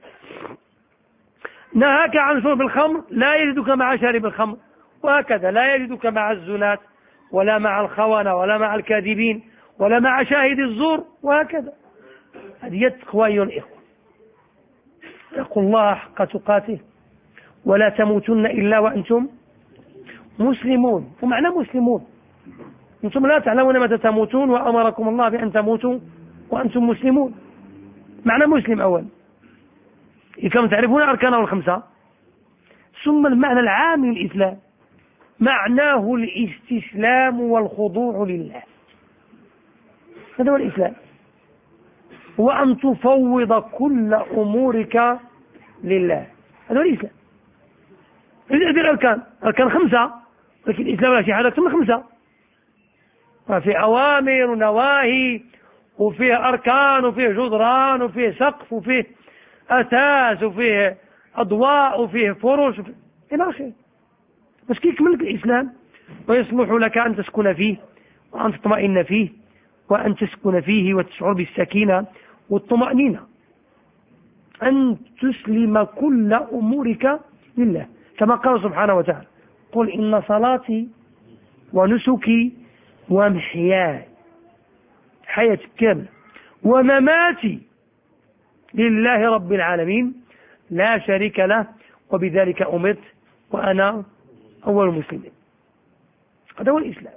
نهاك عن شرب الخمر لا يجدك مع شارب الخمر، وهكذا. لا يجدك مع الزناة ولا مع الخونة ولا مع الكاذبين ولا مع شاهد الزور، وهكذا. هذه التقوى أيها الإخوة. اتقوا الله حق تقاته ولا تموتن إلا وأنتم مسلمون. ومعنى مسلمون أنتم لا تعلمون متى تموتون، وأمركم الله بأن تموتوا وأنتم مسلمون. معنى مسلم أول كما تعرفون أركانه الخمسة. ثم المعنى العام للإسلام معناه الاستسلام والخضوع لله، هذا هو الإسلام، وأن تفوض كل أمورك لله، هذا هو الإسلام. هذه الأركان، أركان خمسة، لكن الإسلام لا شهادة ثم خمسة، وفي أوامر ونواهي وفيه أركان وفيه جدران وفيه سقف وفيه أساس وفيه أضواء وفيه فرش وفيه إلى آخره. بس كي يكملك الإسلام ويصلح لك أن تسكن فيه وأن تطمئن فيه وأن تسكن فيه وتشعر بالسكينة والطمأنينة، أن تسلم كل أمورك لله، كما قال سبحانه وتعالى: قل إن صلاتي ونسكي ومحياي، حياتي كاملة، ومماتي لله رب العالمين لا شريك له وبذلك أمرت وأنا أول المسلمين. هذا هو الإسلام.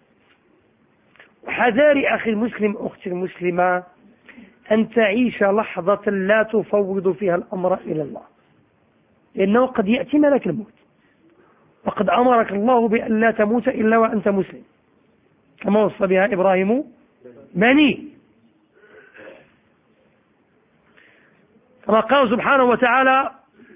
وحذاري أخي المسلم أختي المسلمة أن تعيش لحظة لا تفوض فيها الأمر إلى الله، لأنه قد يأتي ملك الموت، وقد أمرك الله بأن لا تموت إلا وأنت مسلم، كما وصى بها إبراهيم بنيه، كما قال سبحانه وتعالى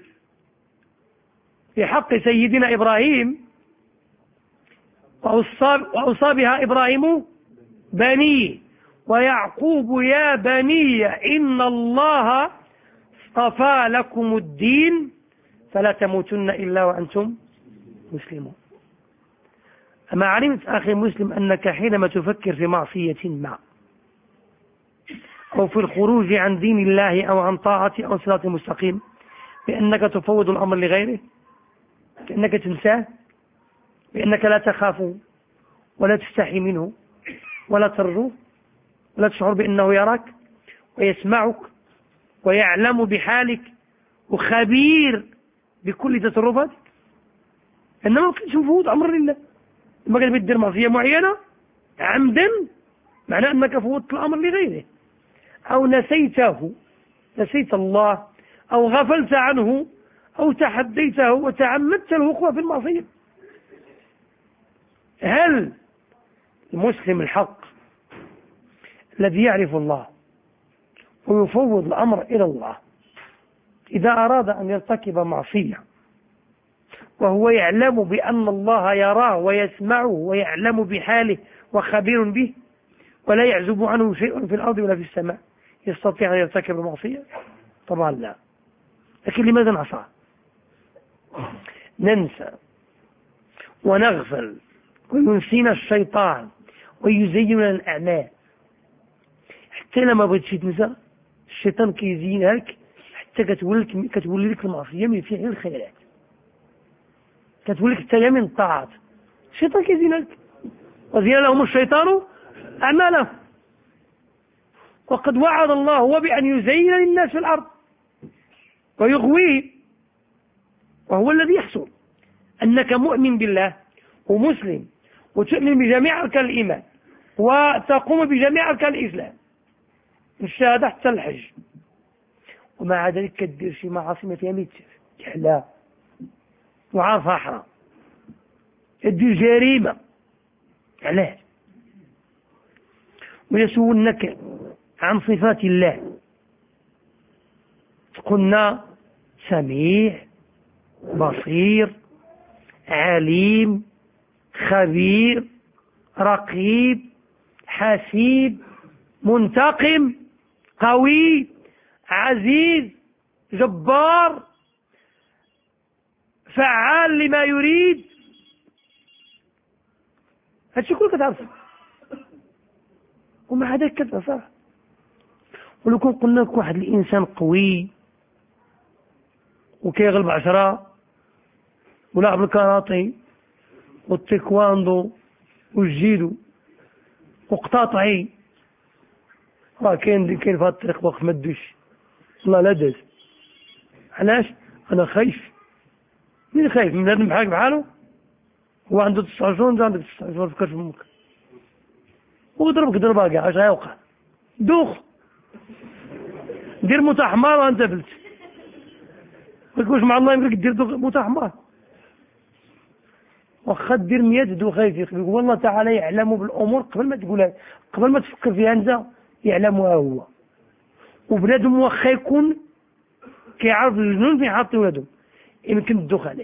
في حق سيدنا إبراهيم: وأوصى بها إبراهيم بنيه ويعقوب يا بني إن الله اصطفى لكم الدين فلا تموتن إلا وأنتم مسلمون. أما علمت أخي المسلم أنك حينما تفكر في معصية ما أو في الخروج عن دين الله أو عن طاعته أو صراط مستقيم بأنك تفوض الأمر لغيره، بأنك تنساه، بأنك لا تخاف ولا تستحي منه ولا ترجو ولا تشعر بأنه يراك ويسمعك ويعلم بحالك وخبير بكل تصرفاتك، إنما ما كنتش مفوض أمر لله. لما كنت بتدير معصية معينة عمدا معناه أنك فوضت الأمر لغيره، أو نسيته نسيت الله، أو غفلت عنه، أو تحديته وتعمدت الوقوع في المعصية. هل المسلم الحق الذي يعرف الله ويفوض الأمر إلى الله إذا أراد أن يرتكب معصية وهو يعلم بأن الله يراه ويسمعه ويعلم بحاله وخبير به ولا يعزب عنه شيء في الأرض ولا في السماء، يستطيع أن يرتكب المعصية؟ طبعا لا. لكن لماذا نعصى؟ ننسى ونغفل وينسينا الشيطان ويزين لنا الأعمال. حتى لما بغيتش تنسى الشيطان كيزينها لك حتى كتولي كتولي لك المعصية من فعل الخيرات، كتولي لك حتى من الطاعات. الشيطان كيزينها لك، وزين لهم الشيطان أعمالهم. وقد وعد الله هو بأن يزين للناس في الأرض ويغويه، وهو الذي يحصل أنك مؤمن بالله ومسلم وتؤمن بجميع أركان الإيمان وتقوم بجميع أركان الإسلام، الشهادة حتى الحج، ومع ذلك كدير شي معاصي ما فيها ميت كحلا وعارفها حرام، كدير جريمة. علاش؟ ويسولنك عن صفات الله قلنا سميع بصير عليم خبير رقيب حسيب منتقم قوي عزيز جبار فعال لما يريد. هادشي كله كتعرفه، ومع ذلك كتعرف. ولو كون قلنا لك واحد الانسان قوي وكيغلب عشرة ولعب الكاراتي والتيكواندو والجيدو وقطاطعي، راه كاين اللي كاين في هذا الطريق واقف ما دوش والله لا داز. علاش؟ انا خايف. مين خايف؟ من بنادم بحالك بحالو؟ هو عنده تسع شهور وانت عندك تسع شهور، فكر في امك وضربك ضربه كاع اش غيوقع؟ دوخ دير موت حمار وانت فلت. ما تقولش مع الله يمكن دير موت حمار، واخا دير مية دو خايف. والله تعالى يعلم بالامور قبل ما تقولها، قبل ما تفكر فيها انت يعلمها هو. وبنادم واخا يكون كيعرف الجنون فين حاط ولادهم يمكن تدوخ عليه،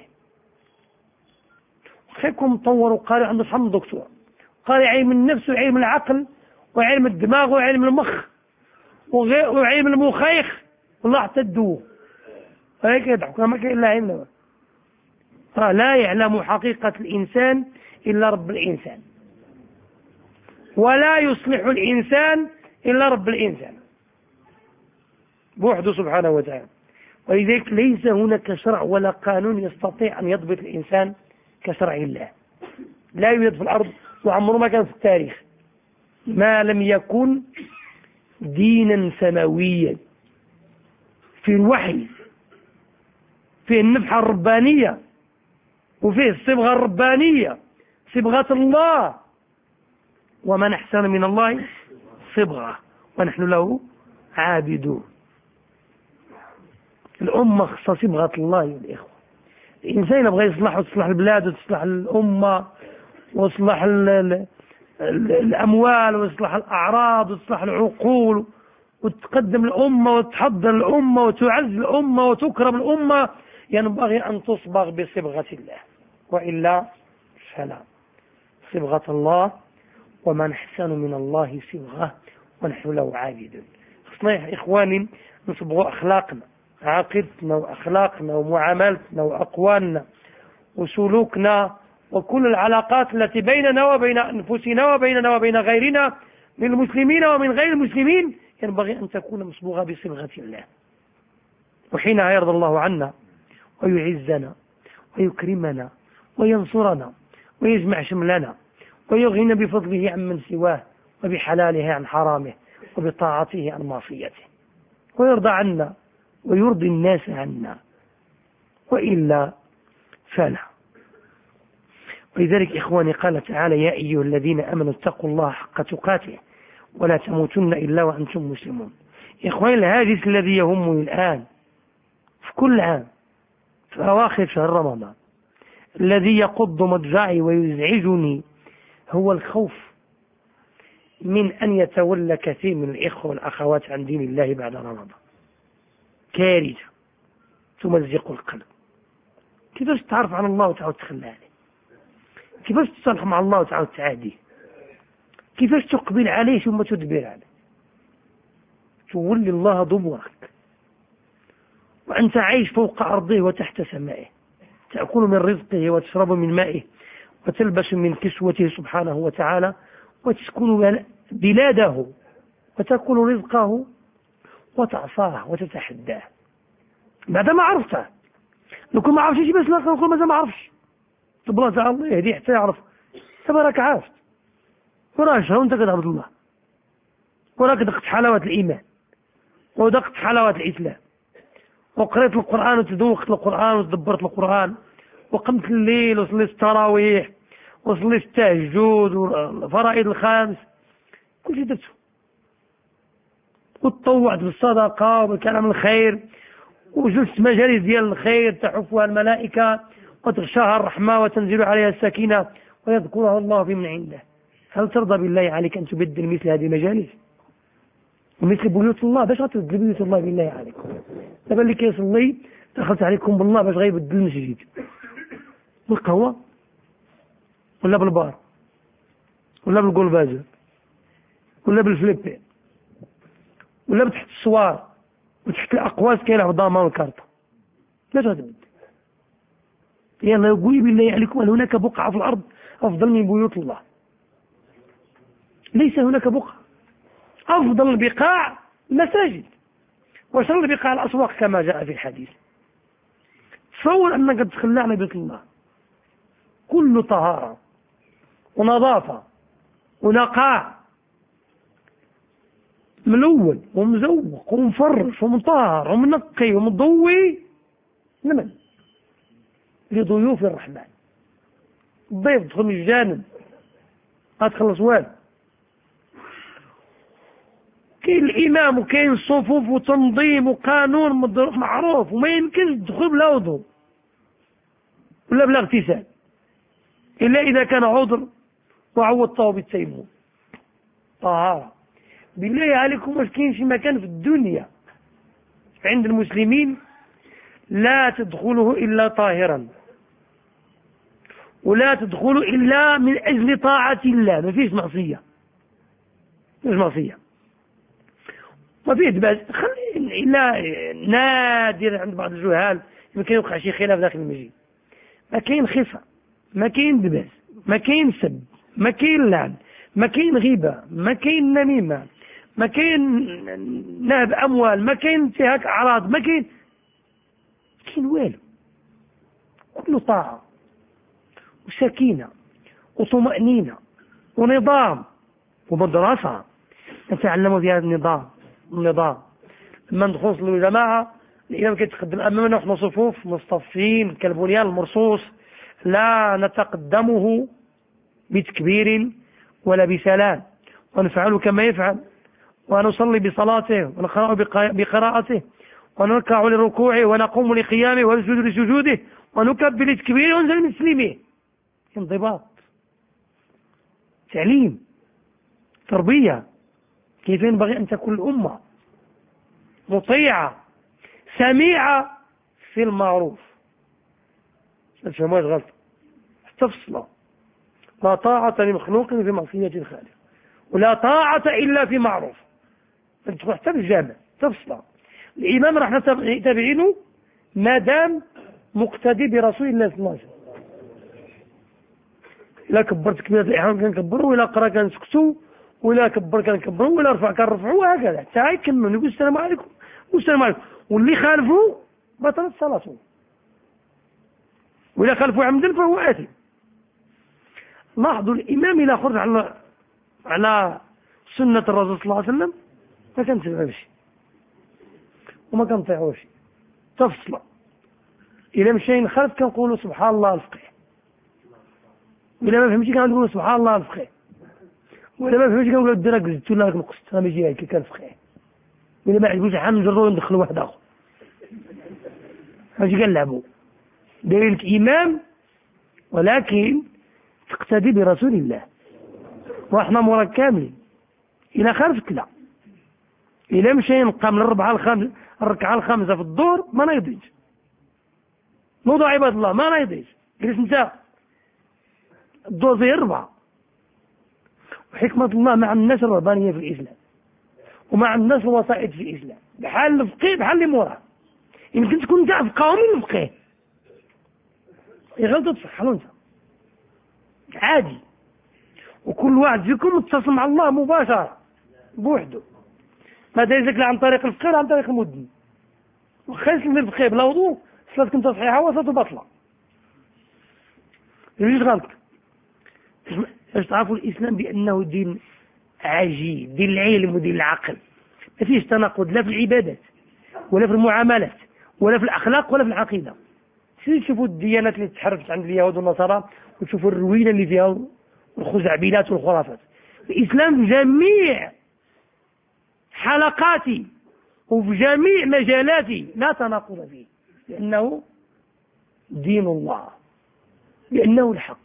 واخا يكون مطور وقاري عنده شحال من دكتور، قاري علم النفس وعلم العقل وعلم الدماغ وعلم المخ وعلم المخيخ، والله حتى تدوخ هيك يضحك ما كاين الا علم. لا يعلم حقيقة الإنسان إلا رب الإنسان، ولا يصلح الإنسان إلا رب الإنسان بوحده سبحانه وتعالى. ولذلك ليس هناك شرع ولا قانون يستطيع أن يضبط الإنسان كشرع الله. لا يوجد في الأرض وعمره ما كان في التاريخ ما لم يكن دينا سماويا في الوحي، فيه النفحة الربانية وفيه الصبغة الربانية، صبغة الله، ومن أحسن من الله صبغة ونحن له عابدون. الأمة خصها صبغة الله يا الإخوة. الإنسان يبغى يصلح وتصلح البلاد وتصلح الأمة وتصلح الأموال وتصلح الأعراض وتصلح العقول وتقدم الأمة وتحضر الأمة وتعز الأمة وتكرم الأمة، ينبغي أن تصبغ بصبغة الله، وإلا فلا. صبغة الله ومن أحسن من الله صبغة ونحن له عابدون. خصنا يا إخواني نصبغوا أخلاقنا، عقيدتنا وأخلاقنا ومعاملتنا وأقوالنا وسلوكنا وكل العلاقات التي بيننا وبين أنفسنا وبيننا وبين غيرنا من المسلمين ومن غير المسلمين ينبغي أن تكون مصبوغة بصبغة الله. وحينها يرضى الله عنا ويعزنا ويكرمنا وينصرنا ويجمع شملنا ويغنينا بفضله عمن سواه وبحلاله عن حرامه وبطاعته عن معصيته، ويرضى عنا ويرضي الناس عنا، وإلا فلا. ولذلك إخواني قال تعالى: يا أيها الذين آمنوا اتقوا الله حق تقاته ولا تموتن إلا وأنتم مسلمون. إخواني الهاجس الذي يهمني الآن في كل عام في أواخر شهر رمضان الذي يقض مضجعي ويزعجني هو الخوف من أن يتولى كثير من الإخوة والأخوات عن دين الله بعد رمضان. كارثة تمزق القلب. كيفاش تعرف عن الله وتعود تخلى عليه؟ كيفاش تصالح مع الله وتعود تعاديه؟ كيفاش تقبل عليه ثم تدبر عليه؟ تولي الله دبرك وأنت عايش فوق أرضه وتحت سمائه، تأكل من رزقه وتشرب من مائه وتلبس من كسوته سبحانه وتعالى وتسكن بلاده وتأكل رزقه وتعصاه وتتحداه بعدما عرفته. لو كنت ما عرفتش بس لا نقول ماذا ما عرفش. طب الله تعالى يهدي حتى يعرف. تبارك عرفت وراك شهر وانت قد عبد الله وراك دقت حلاوة الإيمان ودقت حلاوة الإسلام وقرأت القرآن وتذوقت القرآن وتدبرت القرآن وقمت الليل وصليت التراويح وصليت التهجد والفرائض الخامس كل شيء درته، وتطوعت بالصدقة وبالكلام الخير وجلست مجالس ديال الخير تحفها الملائكة وتغشاها الرحمة وتنزل عليها السكينة ويذكرها الله في من عنده. هل ترضى بالله عليك أن تبدل مثل هذه المجالس ومثل بيوت الله؟ باش غتبدل بيوت الله بالله عليك؟ دابا اللي كيصلي دخلت عليكم بالله باش غيبدل المسجد بالقهوة ولا بالبار ولا بالقلبازة ولا بالفليبين ولا بتحت الصوار وتحت الأقواس كيلعب ضامان الكارطة. باش غتبدل؟ يلا يقول بالله عليكم هل هناك بقعة في الأرض أفضل من بيوت الله؟ ليس هناك بقعة. أفضل البقاع المساجد وشر البقاع الأسواق كما جاء في الحديث. تصور أنك تدخل على بيت الله كل طهارة ونظافة ونقاء ملون ومزوق ومفرش ومطهر ومنقي ومضوي لمن؟ لضيوف الرحمن. الضيف تدخل من الجانب ما تخلص والو. كاين الإمام وكاين الصفوف وتنظيم وقانون معروف وما يمكنش تدخل بلا وضوء ولا بلا اغتسال إلا إذا كان عذر وعوضته بالتيمم. طهارة. بالله عليكم واش كاين شي مكان في الدنيا عند المسلمين لا تدخله إلا طاهرا ولا تدخل إلا من أجل طاعة الله؟ ما فيش معصية، مش معصية، ما فيه دباس. خلي إلا نادر عند بعض الجهال يمكن يوقع شي خلاف داخل المسجد. ما كاين خفة، ما كاين دباس، ما كاين سب، ما كاين لعن، ما كاين غيبة، ما كاين نميمة، ما كاين نهب أموال، ما كاين انتهاك أعراض، ما كاين كاين والو. كله طاعة وسكينة وطمأنينة ونظام ومدرسة نتعلم في هذا النظام. النظام لما ندخل الجماعة الإمام كيتقدم أمامنا ونحن صفوف مصطفين كالبنيان المرصوص، لا نتقدمه بتكبير ولا بسلام، ونفعل كما يفعل، ونصلي بصلاته ونقرأ بقراءته ونركع لركوعه ونقوم لقيامه ونسجد لسجوده ونكبر لتكبيره وننزل من تسليمه. انضباط، تعليم، تربية. كيف ينبغي أن تكون الأمة مطيعة سميعة في المعروف. ما تفهموش غلط، تفصل. لا طاعة لمخلوق في معصية الخالق ولا طاعة إلا في معروف. تدخل حتى في الجامع حتى في الصلاة الإمام راح تابعينه ما دام مقتدي برسول الله صلى الله عليه وسلم. إلا كبرت كبيرة الإحرام كنكبروا، وإلا قرأ كنسكتوا، وإلا كبر كنكبروا، وإلا رفع كنرفعوا، وهكذا حتى يكمل يقول السلام عليكم والسلام عليكم. واللي خالفوا بطلت صلاته، وإلا خالفوا عمدا فهو آثم. لاحظوا الإمام إذا خرج على على سنة الرسول صلى الله عليه وسلم ما كنتبعوا شيء وما كنطيعوا شيء تفصل. إذا مشينا خلف كنقولوا سبحان الله الفقه، وإذا ما فهمتش كنقولوا سبحان الله الفقه، وإذا ما فهمتش كنقولوا الدرك زدت ولا لك نقصت أنا ماشي هيك كان فقه، وإذا ما عجبوش حنا نجروا وندخلوا واحد آخر ماشي كنلعبوا. دايرك إمام ولكن تقتدي برسول الله، واحنا مرة كاملين. إلى خالفك لا، إلا مشي نقام للربعة الخامسة الركعة الخامسة في الظهر ما نايضيش، موضوع عباد الله ما نايضيش. جلس انت الظهر فيه أربعة، وحكمة الله مع الناس الرهبانية في الإسلام ومع الناس الوسائط في الإسلام، بحال الفقيه بحال اللي موراه. يمكن تكون انت فقهاء من الفقيه يغلط تصحلوا انت عادي، وكل واحد فيكم متصل مع الله مباشرة بوحده، ما دايزك لا عن طريق الفقه ولا عن طريق المدن. وخيس من الفقه بلا وضوء صلاتكم تصحيحة وصلاته باطلة. يجيش غلط. باش تعرفوا الإسلام بأنه دين عجيب، دين العلم ودين العقل، ما فيش تناقض لا في العبادات ولا في المعاملات ولا في الأخلاق ولا في العقيدة. تشوفوا الديانات اللي تحرفت عند اليهود والنصارى وتشوفوا الروينة اللي فيها الخزعبلات والخرافات. الإسلام في جميع حلقاتي وفي جميع مجالاتي لا تناقض فيه، لأنه دين الله، لأنه الحق،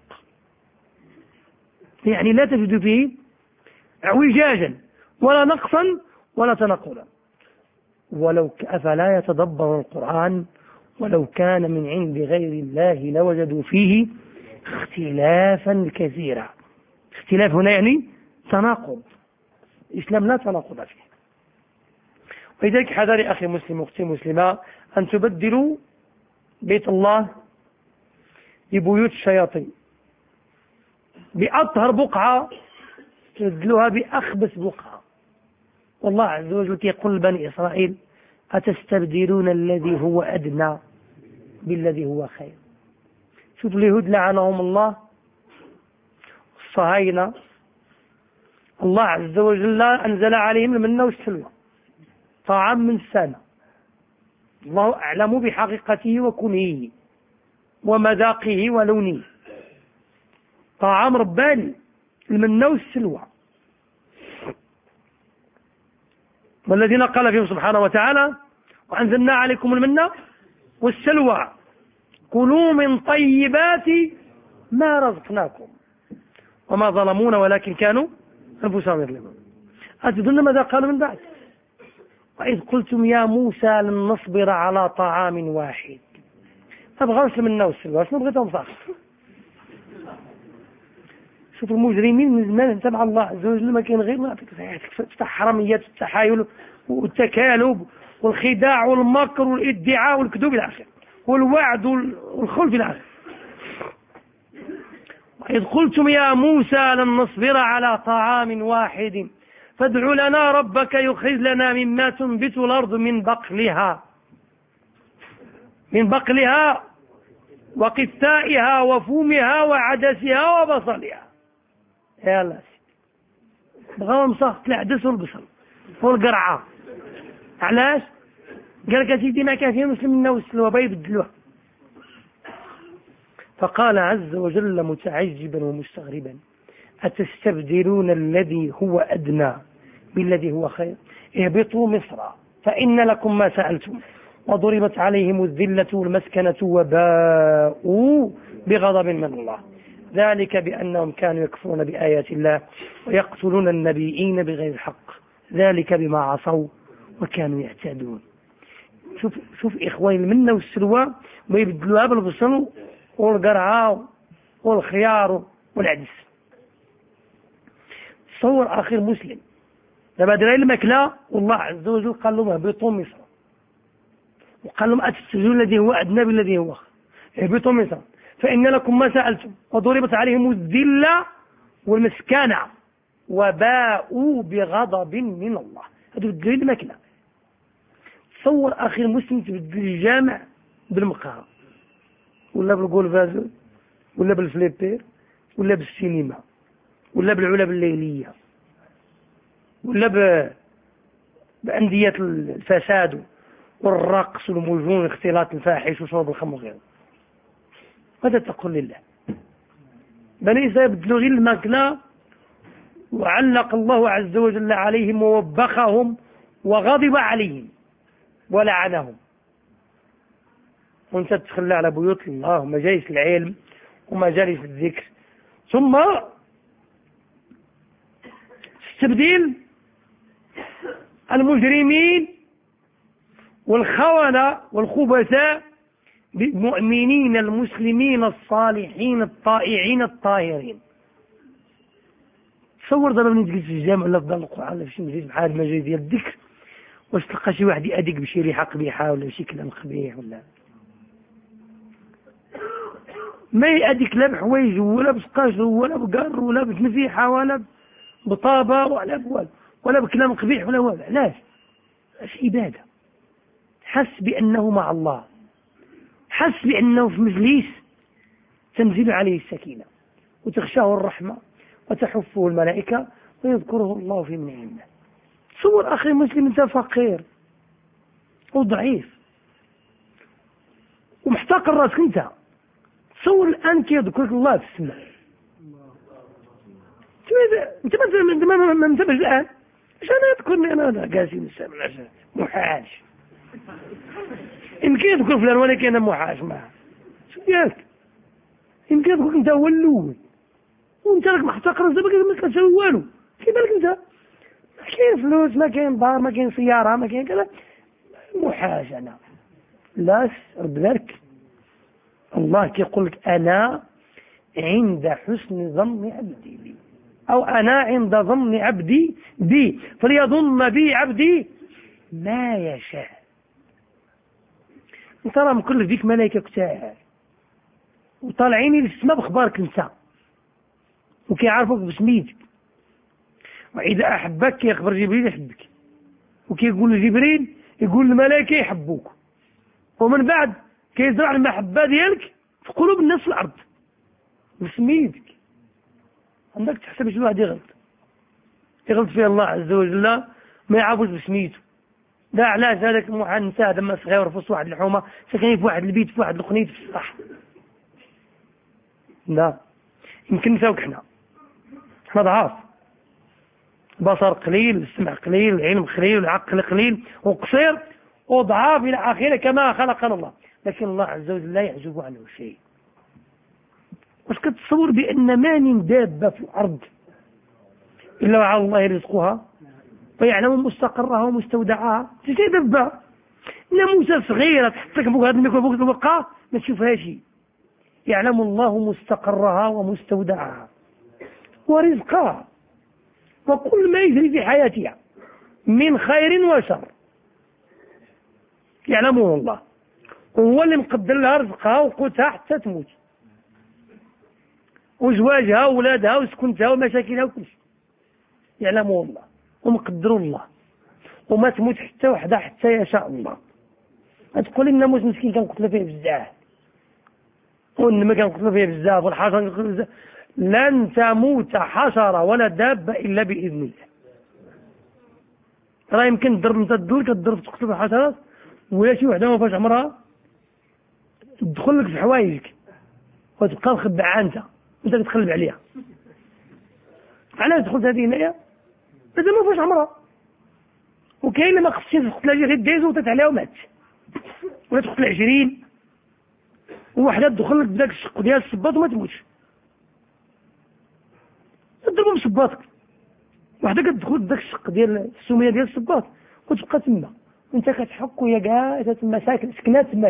يعني لا تجد فيه اعوجاجا ولا نقصا ولا تناقضا. ولو أفلا يتدبر القرآن ولو كان من عند غير الله لوجدوا فيه اختلافا كثيرا. اختلاف هنا يعني تناقض، الإسلام لا تناقض فيه. ولذلك حذري أخي مسلم أختي مسلمة أن تبدلوا بيت الله ببيوت الشياطين، بأطهر بقعة تبدلوها بأخبث بقعة. والله عز وجل يقول بني إسرائيل أتستبدلون الذي هو أدنى بالذي هو خير. شوف اليهود لعنهم الله، الصهاينة الله عز وجل أنزل عليهم المن والسلوى طعام من السنة، الله أعلم بحقيقته وكنه ومذاقه ولونه، طعام رباني المن والسلوى. والذين قال فيهم سبحانه وتعالى وأنزلنا عليكم المن والسلوى كلوا من طيبات ما رزقناكم وما ظلمونا ولكن كانوا أنفسهم يظلمون. أتدرون ماذا قالوا من بعد؟ وإذ قلتم يا موسى لن نصبر على طعام واحد. ما بغاوش المن والسلوى، شنو بغيتهم صح؟ شوف المجرمين من زمان تبع الله عز وجل ما كاين غير ما تفتح حراميات والتحايل والتكالب والخداع والمكر والادعاء والكذوب الى اخره والوعد والخلف الى اخره. وإذ قلتم يا موسى لن نصبر على طعام واحد فادع لنا ربك يخرج لنا مما تنبت الأرض من بقلها من بقلها وقثائها وفومها وعدسها وبصلها. يا الله بغاو مسخط العدس والبصل والقرعة. علاش؟ قال لك سيدي ما كان فيه مسلمين والسلوى بيبدلوها. فقال عز وجل متعجبا ومستغربا أتستبدلون الذي هو أدنى بالذي هو خير اهبطوا مصر فإن لكم ما سألتم وضربت عليهم الذلة والمسكنة وباءوا بغضب من الله ذلك بأنهم كانوا يكفرون بآيات الله ويقتلون النبيين بغير الحق ذلك بما عصوا وكانوا يعتادون. شوف شوف إخواني المنة والسلوى ما يبدلوها بالبصل والقرعة والخيار والعدس. تصور أخي مسلم دابا دراري الماكله والله عز وجل قال لهم اهبطوا مصر، وقال لهم اتستجيبون الذي هو ادنى بالذي هو خير، اهبطوا مصر فان لكم ما سالتم وضربت عليهم الذله والمسكنه وباءوا بغضب من الله. هذو دراري الماكله. تصور اخي المسلم تبدل الجامع بالمقهى ولا بالكولفاز ولا بالفليبير ولا بالسينما ولا بالعلب الليليه ولا بأندية الفساد والرقص والمجون والاختلاط الفاحش وشرب الخمر وغيره. ماذا تقول لله؟ بني إسرائيل بدلوا غير الماكلة وعلق الله عز وجل عليهم ووبخهم وغضب عليهم ولعنهم. وانت تتخلى على بيوت الله ومجالس العلم ومجالس الذكر، ثم تستبدل المجرمين والخونة والخبثاء بالمؤمنين المسلمين الصالحين الطائعين الطاهرين. تصور دابا ملي تجلس في الجامع ولا في دار القرآن ولا في شي مجلس بحال المجالس ديال الذكر، واش تلقى شي واحد يأديك بشي ريحة قبيحة ولا شي كلام قبيح ولا ما يأديك لا بحوايج ولا بسقاش ولا بقر ولا بتنفيحة ولا بطابة ولا بوال ولا بكلام قبيح ولا والو. علاش؟ اش عبادة. حس بأنه مع الله، حس بأنه في مجلس تنزل عليه السكينة وتغشاه الرحمة وتحفه الملائكة ويذكره الله في من عنده. تصور أخي مسلم أنت فقير وضعيف ومحتقر راسك أنت، تصور الآن كي يذكرك الله في السماء. انت مثلا ما ما انتبهش الآن اش انا يذكرني انا قاسي نسام العشاء محاش، يمكن يذكر فلان ولكن انا محاش معاه. شو ديالك؟ يمكن يذكرك انت هو الاول وانت راك محتقر انت ما كتساوي والو. كي بالك انت ما كاين فلوس ما كاين دار ما كاين سياره ما كاين كذا محاش انا. لا رد بالك، الله كيقول لك انا عند حسن ظن عبدي بي، أو أنا عند ظن عبدي بي فليظن بي عبدي ما يشاء. انت راه مكلف بيك ملائكة كتار وطالعين للسماء بخبارك انت وكيعرفوك بسميتك، وإذا أحبك كيخبر جبريل يحبك وكيقول جبريل يقول الملائكة يحبوك، ومن بعد كيزرع المحبة ديالك في قلوب الناس في الأرض بسميتك. عندك تحسب شي واحد يغلط يغلط فيه الله عز وجل ما يعرفوش بسميته. لا علاش هذاك المحن نساء لما صغير في واحد الحومه ساكنين في واحد البيت في واحد القنيت في الصح. لا يمكن نساوك حنا حنا ضعاف، بصر قليل السمع قليل العلم قليل العقل قليل وقصير وضعاف الى اخره كما خلقنا الله، لكن الله عز وجل لا يعجب عنه شيء. واش كتصور بأن ما من دابة في الأرض إلا وعلى الله رزقها ويعلم مستقرها ومستودعها؟ شي دابة ناموسة صغيرة تحطك فوق هذا الميكرو فوق البقاء ما تشوفهاش. يعلم الله مستقرها ومستودعها ورزقها وكل ما يجري في حياتها من خير وشر يعلمه الله، وهو اللي مقدر لها رزقها وقوتها حتى تموت وزواجها وولادها وسكنتها ومشاكلها وكل شيء يعلمه الله ومقدره الله، وما تموت حتى وحده حتى يشاء الله. ما تقول الناموس مسكين كنقتل فيه بزاف والنمى كنقتل فيه بزاف والحشره كنقتل بزاف. لن تموت حشره ولا دابه الا باذن الله. راه يمكن تضرب انت الدول كتضرب تقتل في الحشرات ولا شي وحده ما فيهاش عمرها تدخل لك في حوايجك وتبقى مخبعه انت انت كتقلب عليها. علاش دخلت هذه هنايا؟ مازال ما فيهاش عمرها، وكاين اللي ما خصش تقتل غير ديز وطات عليها ومات، ولا تقتل عشرين وواحده تدخل لك بداك الشق ديال الصباط وما تموتش تضربهم بصباطك. وحده كتدخل بداك الشق ديال السميه ديال الصباط وتبقى تما وانت كتحك وهي كاع تما ساكن سكنات تما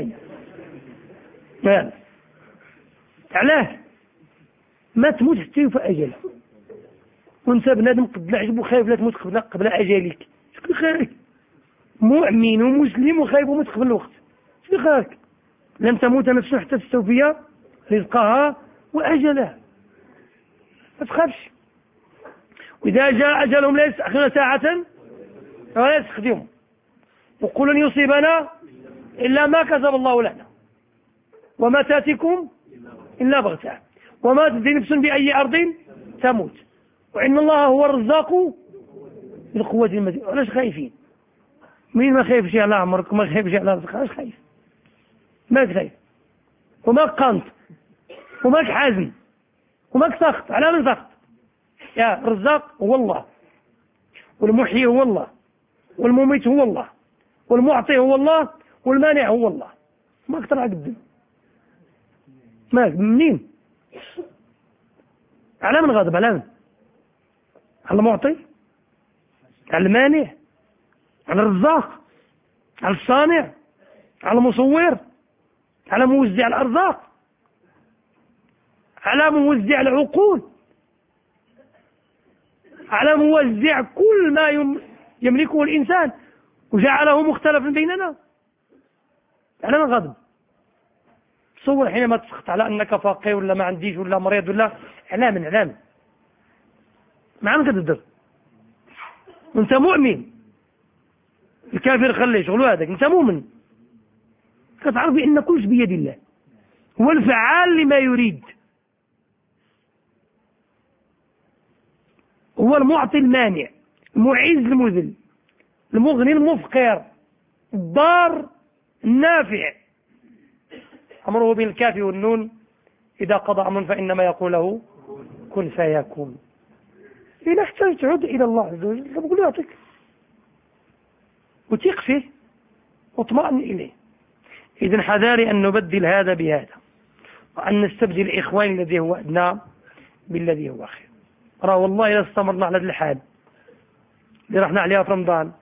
هي. علاه؟ ما تموت حتى يوفى اجلها. وانت بنادم قد العجب وخايف لا تموت قبل قبل اجالك. شكون خايف؟ مؤمن ومسلم وخايف وموت قبل الوقت. شكون خايف؟ لن تموت نفس حتى تستوفي رزقها واجلها. ما تخافش. واذا جاء اجلهم لا يستأخرون ساعة ولا يستقدمون. وقل لن يصيبنا الا ما كتب الله لنا وما تاتيكم الا بغتة وما تدري نفس باي ارض تموت وان الله هو الرزاق ذو القوة المتين. علاش خايفين؟ مين ما خايفش على عمرك وما خايفش على رزقك؟ علاش خايف؟ ماك خايف وماك قانط وماك حازم وماك سخط. على من سخط؟ يا الرزاق هو الله، والمحيي هو الله، والمميت هو الله، والمعطي هو الله، والمانع هو الله. ما اكثر عقد ماك منين؟ على من غاضب؟ على من؟ على المعطي، على المانع، على الرزاق، على الصانع، على المصور، على موزع الأرزاق، على موزع العقول، على موزع كل ما يملكه الإنسان وجعله مختلفا بيننا. على من غضب؟ تصور حينما تسخط على أنك فقير ولا ما عنديش ولا مريض ولا على من على من ما عم كتقدر. وانت مؤمن. الكافر خليه شغله هذاك. انت مؤمن كتعرف بأن كل شيء بيد الله، هو الفعال لما يريد، هو المعطي المانع، المعز المذل، المغني المفقر، الضار النافع. أمره بالكاف والنون إذا قضى أمرا فإنما يقول له كن فيكون. إذا احتاج تعود إلى الله عز وجل فبقول يعطيك وثق فيه واطمئن إليه. إذن حذاري أن نبدل هذا بهذا وأن نستبدل الإخوان الذي هو أدنى بالذي هو خير. راه والله إذا استمرنا على هذا الحال اللي رحنا عليها في رمضان،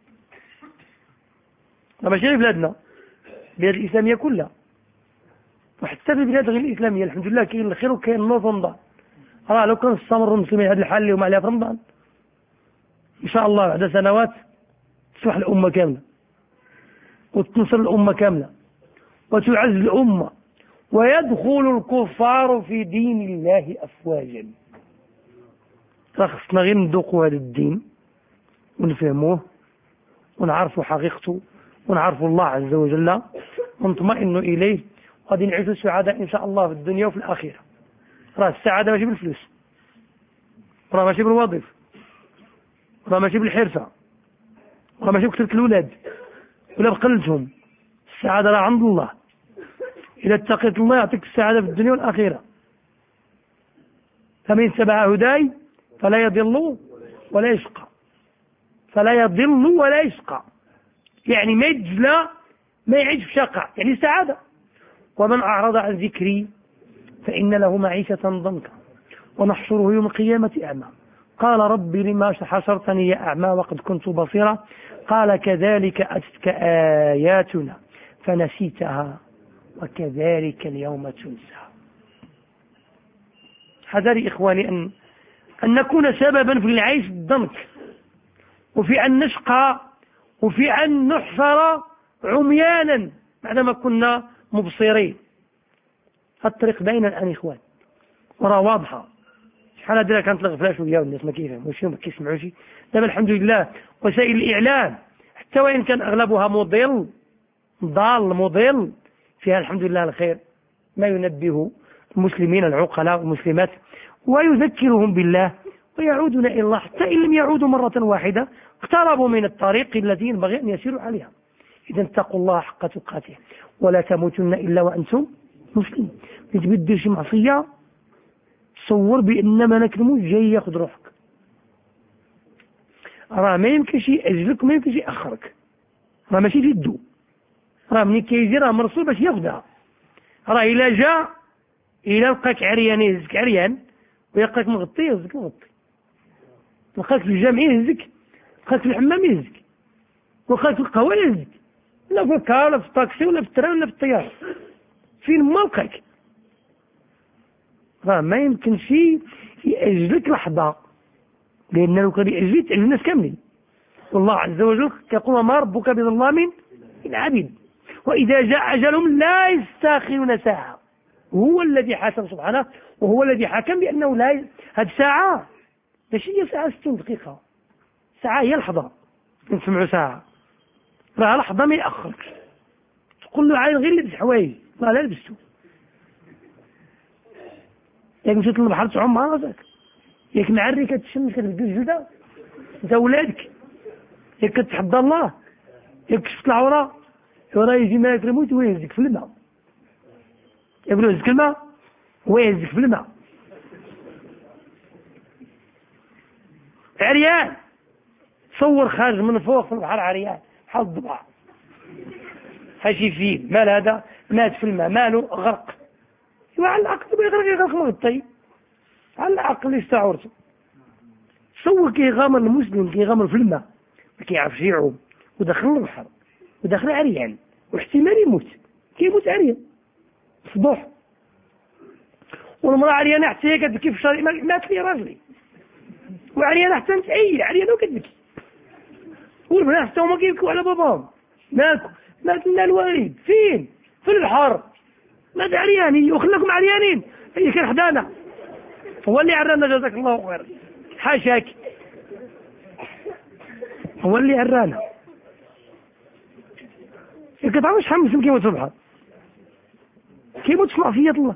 ماشي في بلادنا، البلاد الإسلامية كلها وحتى في البلاد غير الإسلامية الحمد لله كاين الخير وكاين النور في رمضان. راه لو كان استمروا المسلمين هذا الحال اللي هم عليها في رمضان إن شاء الله بعد سنوات تصلح الأمة كاملة وتنصر الأمة كاملة وتعز الأمة ويدخل الكفار في دين الله أفواجا. خصنا غير ندوقوا هذا الدين ونفهموه ونعرفوا حقيقته ونعرفوا الله عز وجل ونطمئن إليه وغادي نعيشوا سعادة إن شاء الله في الدنيا وفي الآخرة. راه السعادة ماشي بالفلوس، راه ماشي بالوظيفة، راه ماشي بالحرفة، راه ماشي بكثرة الأولاد ولا بقلتهم. السعادة راه عند الله. إذا اتقيت الله يعطيك السعادة في الدنيا والآخرة. فمن اتبع هداي فلا يضل ولا يشقى، فلا يضل ولا يشقى، يعني ما يجلى ما يعيش في شقاء، يعني سعادة. ومن أعرض عن ذكري فإن له معيشة ضنكا ونحشره يوم القيامة أعمى قال ربي لما حشرتني يا أعمى وقد كنت بصيرا قال كذلك أتتك آياتنا فنسيتها وكذلك اليوم تنسى. حذري إخواني أن أن نكون سببا في العيش الضنك وفي أن نشقى وفي أن نحشر عميانا بعدما كنا مبصرين. الطريق باينة الآن إخوان وراه واضحة. شحال هذه كانت الغفلة شوية والناس ما كيفهموش وما كيسمعوش. دابا الحمد لله وسائل الإعلام حتى وإن كان أغلبها مضل ضال مضل فيها الحمد لله الخير ما ينبه المسلمين العقلاء والمسلمات ويذكرهم بالله ويعودون إلى الله. حتى إن لم يعودوا مرة واحدة اقتربوا من الطريق الذي ينبغي أن يسيروا عليها. إذا اتقوا الله حق تقاته ولا تموتن إلا وأنتم مسلمين. تبدل شي معصية تصور بأن ملك الموت جاي ياخذ روحك. راه ما يمكنش يأجلك وما يمكنش يأخرك. راه ماشي في يدو. راه ملي كيجي راه مرسول باش ياخذها. راه إلا جاء إلا لقاك عريان يهزك عريان ويلقاك مغطي يهزك مغطي. لقاك في الجامع يهزك، لقاك في الحمام يهزك، لقاك في القهوة يهزك، لا في الكار ولا في الطاكسي ولا في التران ولا في الطيارة. فين ما لقاك راه ما يمكنش يأجلك لحظة. لأن لو كان يعجبك تعجب الناس كاملين. والله عز وجل يقول وما ربك بظلام للعبيد وإذا جاء أجلهم لا يستأخرون ساعة. هو الذي حكم سبحانه وهو الذي حكم بأنه لا هذه ساعة ماشي هي ساعة ستين دقيقة، ساعة هي لحظة. نسمعوا ساعة راه لحظة ما يأخركش، تقول له عايز غير لبس حوايج راه لا لبستو. ياك مشيت للبحر تعوم مع راسك، ياك معري كتشمس كتبدل الجلدة انت ولادك، ياك كتحدى الله، ياك كشفت العورة وراه يجي مالك رموت ويهزك في الماء، يقول له هزك الماء هو يهزك في الماء. عريان صور خارج من فوق في البحر عريان بحال الضبع هاشي فيه مال هذا مات في الماء ماله غرق. على العقل بيغرق يغرق الطيب على العقل يستعورته. صور كيغامر المسلم كيغامر في الماء ما كيعرفش يعوم ودخل البحر ودخل عريان واحتمال يموت، كيموت عريان صبوح. والمرأة عريانة حتى هي كتبكي في الشارع مات لي راجلي، وعريانة حتى انت اي عريانة وكتبكي، والبنات حتى هما كيبكوا على باباهم مالكم مات لنا الوالد فين في البحر مات عرياني وخلاكم عريانين هي كان حدانا هو اللي عرانا جزاك الله خير حاشاك هو اللي عرانا. كتعرف شحال من مسلم كيموت في البحر كيموت في معصية الله.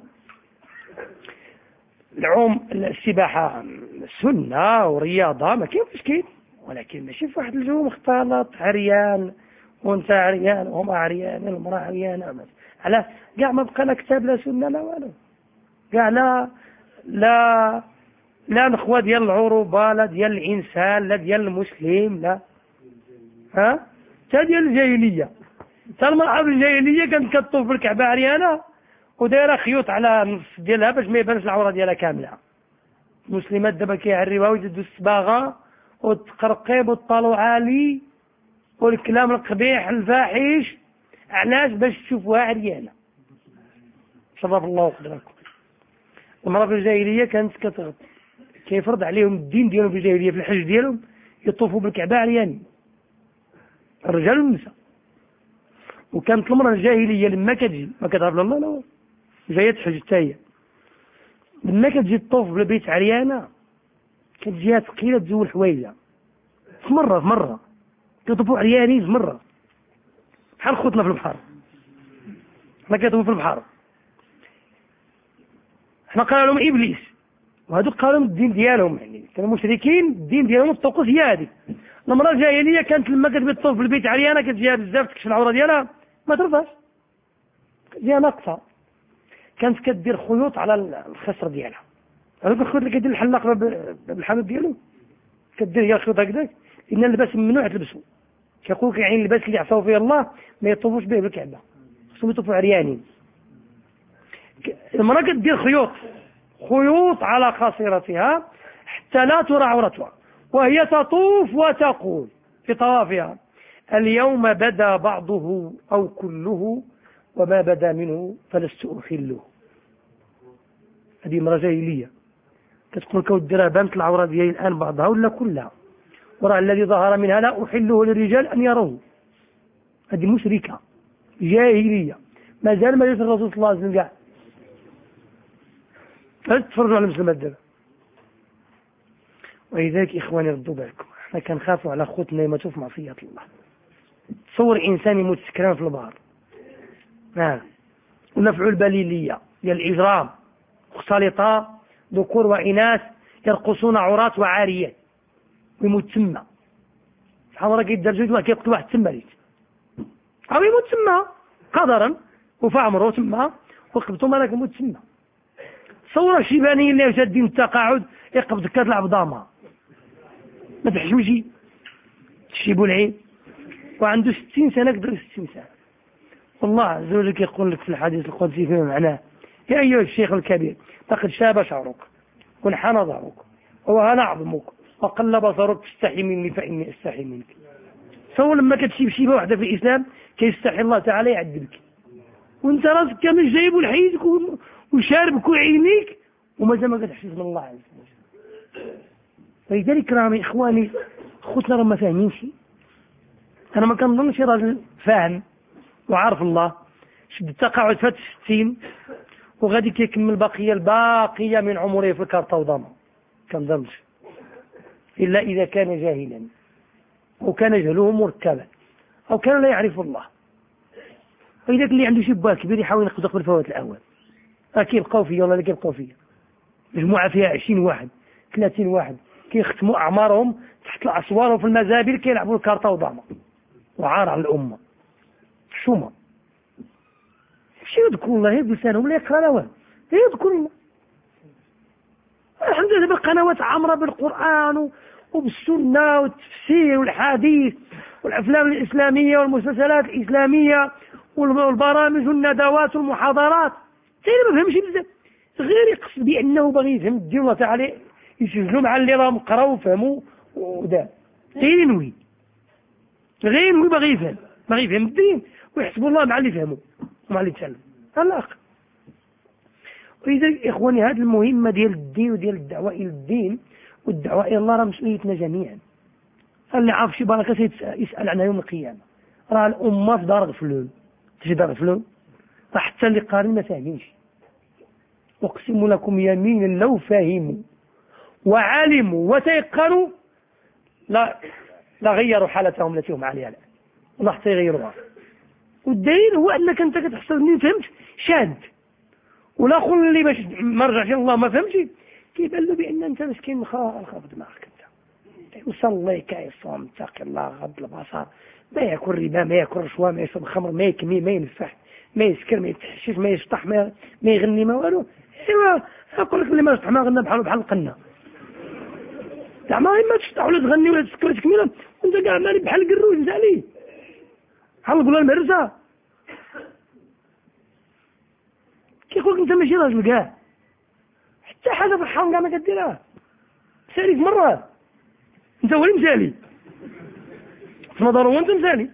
العوم السباحة سنة ورياضة ما كاين مشكل، ولكن ماشي في واحد الجو مختلط عريان وانت عريان وهما عريان المرأة عريانة على كاع ما بقى لا كتاب لا سنة لا والو كاع لا لا لا نخوة ديال العروبة لا ديال الإنسان لا ديال المسلم لا ها تا ديال الجاهلية. تا المرأة في الجاهلية كانت كتطوف بالكعبة عريانة ودايره خيوط على النص ديالها باش ما يبانش العورة ديالها كاملة. المسلمات دابا كيعريوها ويزيدوا الصباغة والتقرقيب والطالو عالي والكلام القبيح الفاحش علاش باش تشوفوها عريانة. شرف الله قدركم. المرأة في الجاهلية كانت كتغط كيفرض عليهم الدين ديالهم في الجاهلية في الحج ديالهم يطوفوا بالكعبة عريانين الرجال والنساء. وكانت المرأة الجاهلية لما كتجي ما كتعرف لا لا لا جاية تحج حتى هي لما كتجي تطوف بالبيت عريانة كتجيها ثقيلة تزول حوايجها في مرة في مرة كيطوفوا عريانين في مرة بحال خوتنا في البحر. حنا كيطوفوا في البحر حنا قال لهم إبليس وهذوك قالوا لهم الدين ديالهم يعني كانوا مشركين الدين ديالهم الطقوس هي هذه. المرأة الجاهلية كانت لما كتبي تطوف بالبيت عريانة كتجيها بزاف تكشف العورة ديالها ما ترضاش كتجيها ناقصة. كانت كدير خيوط على الخصر ديالها هذوك الخيوط اللي كيدير الحلاق بالحانوت ديالو كدير هي الخيوط هكذاك لأن اللباس ممنوع تلبسو. كيقول لك يعني اللباس اللي عصاو فيه الله ما يطوفوش به بالكعبة خصهم يطوفوا عريانين. المرأة كدير خيوط خيوط على خاصرتها حتى لا ترى عورتها وهي تطوف وتقول في طوافها اليوم بدا بعضه أو كله وما بدا منه فلست أحله. هذه امرأة جاهلية كتقول كوديرها بانت العورة ديالي الآن بعضها ولا كلها وراه الذي ظهر منها لا أحله للرجال أن يروه. هذه مشركة جاهلية ما زال ما يسر الرسول صلى الله عليه وسلم كاع تفرجوا على المسلمات دابا. ولذلك إخواني ردوا بالكم احنا كنخافوا على خوتنا يموتوا في معصية الله. تصور إنسان يموت سكران في البحر آه. ولا فعول باليلية ديال الإجرام مختلطة ذكور وإناث يرقصون عورات وعاريات ويموت تما شحال مرة كيدرجوا الله كيقتل واحد تما ليت أو يموت تما قدرا وفى عمره تما وقبضتو مالك يموت تما. تصور الشيبانيين اللي شادين التقاعد يقبض كتلعب ضامة ما تحشوشي تشيبوا العين وعنده ستين سنة قدر ستين سنة. والله عز وجل كيقول لك في الحديث القدسي فيما معناه يا أيها الشيخ الكبير لقد شاب شعرك وانحنى ظهرك وهان عظمك وقل بصرك تستحي مني فإني أستحي منك. تصور لما كتشيب شيبة واحدة في الإسلام كيستحي الله تعالى يعذبك وانت راسك كامل جايب لحيتك وشاربك وعينيك ومازال ما كتحسس من الله عز وجل. ولذلك راهم إخواني خوتنا راهم ما فاهمينش. أنا ما كنظنش راجل فاهم وعارف الله شد التقاعد فات ستين وغادي كيكمل بقية الباقية من عمره في الكارطة وضامة، كنظنش إلا إذا كان جاهلا أو كان جهله مركبا أو كان لا يعرف الله. ولذلك اللي عنده شبه كبير يحاول ينقذ قبل فوات الأول. كيبقاو فيا والله كيبقاو فيا مجموعة فيها عشرين واحد ثلاثين واحد كيختموا أعمارهم تحت الأسوار وفي المزابل كيلعبوا الكارطة وضامة وعار على الأمة. حشومة ماشي يذكر الله بلسانهم لا يقرا لا والو، يذكر الله. الحمد لله بالقنوات عامرة بالقرآن وبالسنة والتفسير والحديث والأفلام الإسلامية والمسلسلات الإسلامية والبرامج والندوات والمحاضرات. تاني ما فهمش بزاف، غير يقصد بأنه باغي يفهم الدين الله تعالى يسجلوا مع اللي راهم قراو وفهموا ودا غير ينوي غير ينوي باغي يفهم باغي يفهم الدين ويحسب الله مع اللي فهموا ومع اللي تعلم الاخر. ولذلك إخواني هذه المهمة ديال الدين وديال الدعوة إلى الدين والدعوة إلى الله راه مسؤوليتنا جميعا. اللي عارف شي بركة يسأل عنها يوم القيامة. راه الأمة في دار غفلون، تجي دار غفلون راه حتى اللي قارن ما فاهمينش. أقسم لكم يمينا لو فهموا وعلموا وتيقنوا لا لا غيروا حالتهم التي هم عليها الآن ولا حتى يغيروها. والدليل هو أنك أنت كتحصل منين فهمت شاد ولا خل اللي باش ما رجعش الله ما فهمش كيبان له بأن أنت مسكين مخاف دماغك أنت وصلي كيصوم اتقي الله غض البصر ما ياكل ربا ما ياكل رشوة ما يشرب خمر ما يكمي ما ينفح ما يسكر ما يتحشش ما يشطح ما, ما يغني ما والو. ايوا اقول لك اللي ما يشطح ما غنى بحال بحال القنه زعما ما تشطح ولا تغني ولا تسكر تكميله وانت كاع مالي بحال القروج نتا عليه بحال نقول المهرسه. كيقول لك انت ماشي راجل كاع حتى حاجه في الحرام كاع ما كديرها سالي في مره انت هو اللي مسالي في نظره وانت مسالي.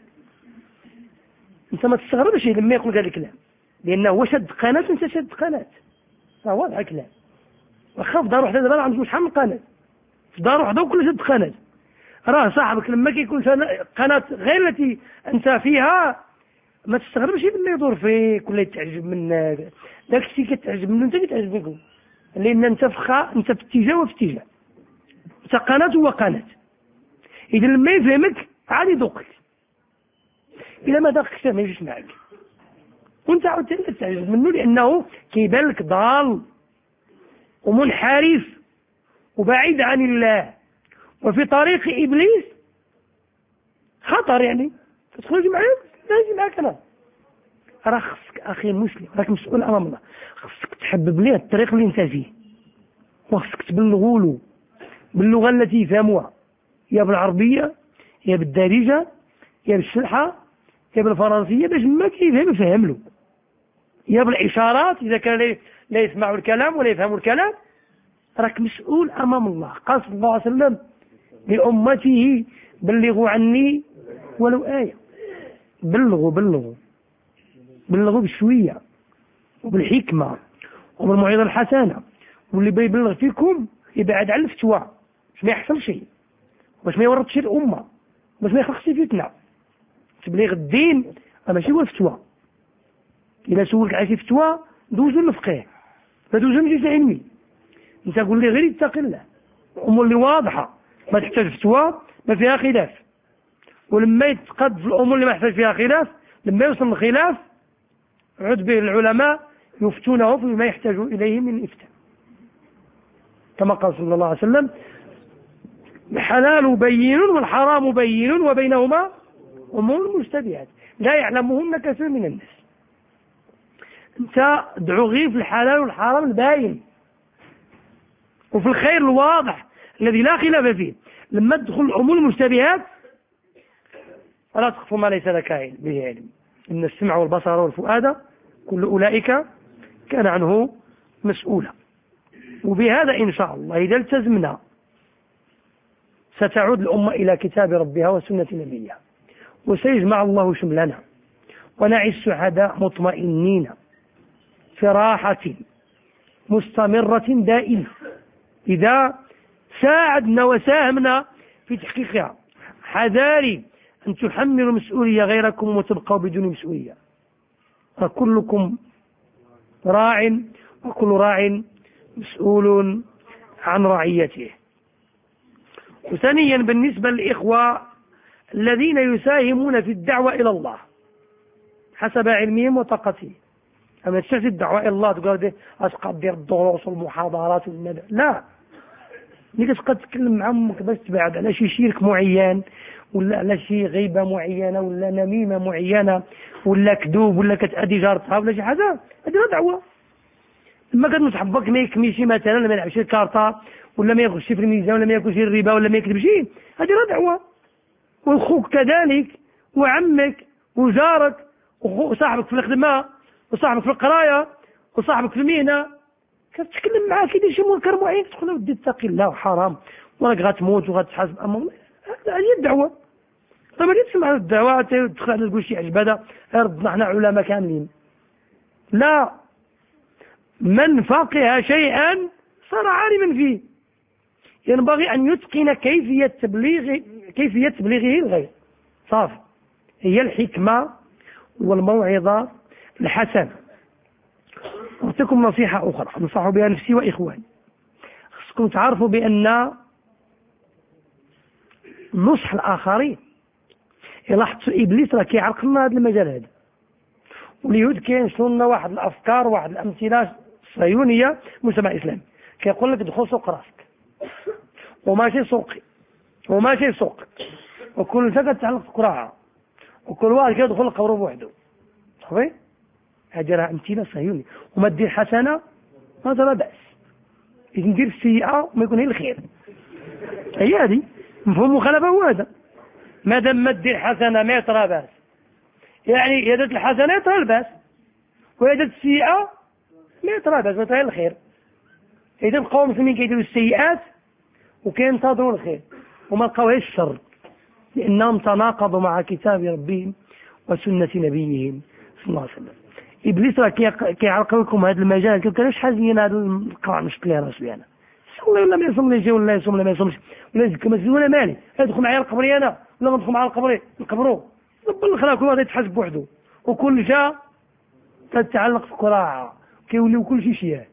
انت ما تستغربش لما يقول هذا الكلام لانه هو شد قناه وانت شد قناه راه واضح الكلام. واخا في دار وحده دابا عنده شحال من قناه في دار وحده وكل شد قناه راه صاحبك لما كيكون قناه غير التي انت فيها ما تستغربش لما يدور فيك ولا يتعجب منك. داك الشيء كتعجب منه انت كتعجب منه لان انت في خا انت في اتجاه وفي اتجاه انت قناه وقناه. اذا لما يفهمك عاد يذوقك إذا ما دققت ما يجيش معك وانت عاود تعجب منه لأنه كيبان لك ضال ومنحرف وبعيد عن الله وفي طريق إبليس خطر. يعني تدخل معك لا يجي معك أنا راه خصك أخي المسلم راك مسؤول أمام الله خصك تحبب ليه الطريق اللي انت فيه وخصك تبلغوا له باللغة التي يفهموها يا بالعربية يا بالدارجة يا بالشلحة يا بالفرنسية باش ما كيفهم يفهم له يا بالإشارات إذا كان لا يسمع الكلام ولا يفهم الكلام. راك مسؤول أمام الله. قال صلى الله عليه وسلم لأمته بلغوا عني ولو آية. بلغوا بلغوا بلغوا بشوية وبالحكمة وبالموعظة الحسنة واللي بيبلغ فيكم يبعد عن الفتوى باش ما يحصل شيء باش ما يورطش الأمة باش ما يخلقش فتنة. تبليغ الدين ماشي هو الفتوى. إذا سولك على شي فتوى دوزو للفقيه ما دوزو للمجلس العلمي. انت قول لي غير اتق الله الأمور اللي واضحة ما تحتاج فتوى ما فيها خلاف. ولما يتقد في الأمور اللي ما يحتاج فيها خلاف لما يوصل الخلاف عد به العلماء يفتونه فيما يحتاج إليه من إفتاء كما قال صلى الله عليه وسلم الحلال بين والحرام بين وبينهما أمور مشتبهات لا يعلمهن كثير من الناس. انت ادعو غير في الحلال والحرام الباين وفي الخير الواضح الذي لا خلاف فيه. لما تدخل الأمور المشتبهات ولا تخف ما ليس لك به علم إن السمع والبصر والفؤاد كل أولئك كان عنه مسؤولا. وبهذا إن شاء الله إذا التزمنا ستعود الأمة إلى كتاب ربها وسنة نبيها وسيجمع الله شملنا ونعيش سعداء مطمئنين في راحة مستمرة دائمة. إذا ساعدنا وساهمنا في تحقيقها. حذاري أن تحملوا مسؤولية غيركم وتبقوا بدون مسؤولية. كلكم راع وكل راع مسؤول عن رعيته. وثانيا بالنسبة للإخوة الذين يساهمون في الدعوة إلى الله حسب علمهم وطاقتهم، أما تشتغل الدعوة إلى الله تقول أسقط دير الدروس والمحاضرات والندى، لا، ملي كتبقى تتكلم مع أمك باش تبعد على شي شرك معين ولا على شي غيبة معينة ولا نميمة معينة ولا كذوب ولا كتأذي جارتها ولا شي حاجة، هذه دعوة. لما كان صاحبك ما يكميشي مثلا، ولا ما يلعبش الكارطة ولا ما ياكلش في الميزان ولا ما ياكلش الربا ولا ما يكذبش، هذه دعوة. واخوك كذلك، وعمك وجارك وصاحبك في الخدمة وصاحبك في القراية وصاحبك في المهنة كتكلم معاه كيدير شي منكر معين تقول له ودي اتقي الله وحرام وراك غتموت وغتحاسب امام الله، هذه الدعوة. طيب ما تسمع الدعوة تدخل على تقول شي عجبة ردنا احنا علماء كاملين، لا، من فقه شيئا صار عالما فيه، ينبغي أن يتقن كيفية تبليغ كيفية تبليغه الغير. صافي، هي الحكمة والموعظة الحسنة. أعطيكم نصيحة أخرى أنصح بها نفسي وإخواني. خصكم تعرفوا بأن نصح الآخرين يلاحظوا إبليس راه كيعرق لنا هذا المجال هذا، واليهود كينشروا لنا واحد الأفكار واحد الأمثلة صهيونية مجتمع إسلامي، كيقول لك دخل سوق راسك وماشي سوقي وماشي سوق، وكل سنة تعلق في قراعة، وكل واحد كيدخل القبر بوحده. صافي، هذه راه أمثلة صهيونية. وما دير حسنة ما لا بأس، إذا ندير السيئة ما يكون هي الخير. هي هذه مفهوم مخالفة هو هذا، ما دام ما دير حسنة ما يطرى بأس، يعني إذا الحسنة يطرى البأس وإذا السيئة ما يطرى بأس ويطرى الخير. إذا بقاو المسلمين كيديروا السيئات وكينتظروا الخير وما لقاوهاش الشر، لأنهم تناقضوا مع كتاب ربهم وسنة نبيهم صلى الله عليه وسلم. إبليس راه كيعرق لكم هذا المجال، كيقول لك حازين هذا القرع مش كلي راسي أنا يصلي ولا ما يصليش ولا يصوم ولا ما يصومش ولا يزكي مسجد ولا مالي، يدخل معايا القبري أنا ولا ما ندخل معايا القبري نقبروه، رب الخلاق كل واحد يتحاسب بوحده، وكل جا تتعلق في قراعة كيوليو كل شيء شياه،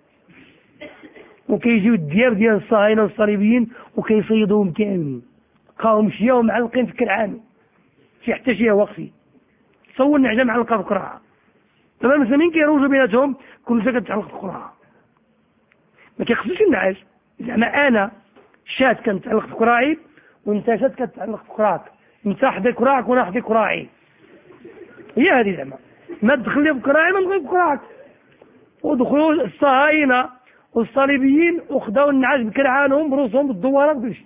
وكيجيو الدياب ديال الصهاينة والصليبيين وكيصيدوهم كاملين، بقاو مشياو معلقين في كرعان شي حتى شي واقفين، تصور نعجة معلقة في قراعة. دابا المسلمين كيروجوا بيناتهم كل شيء كتعلق في قراعة، ما كيخصوش النعاش. زعما انا شات كنتعلق في كراعي وانت شات كتعلق في كراعك، انت حدي كراعك وانا حدي كراعي، هي هذه زعما ما تدخل لي في كراعي ما ندخل في كراعك. ودخلوا الصهاينة والصليبيين وخداو النعاس بكرعانهم برؤوسهم بالدوارات كلشي،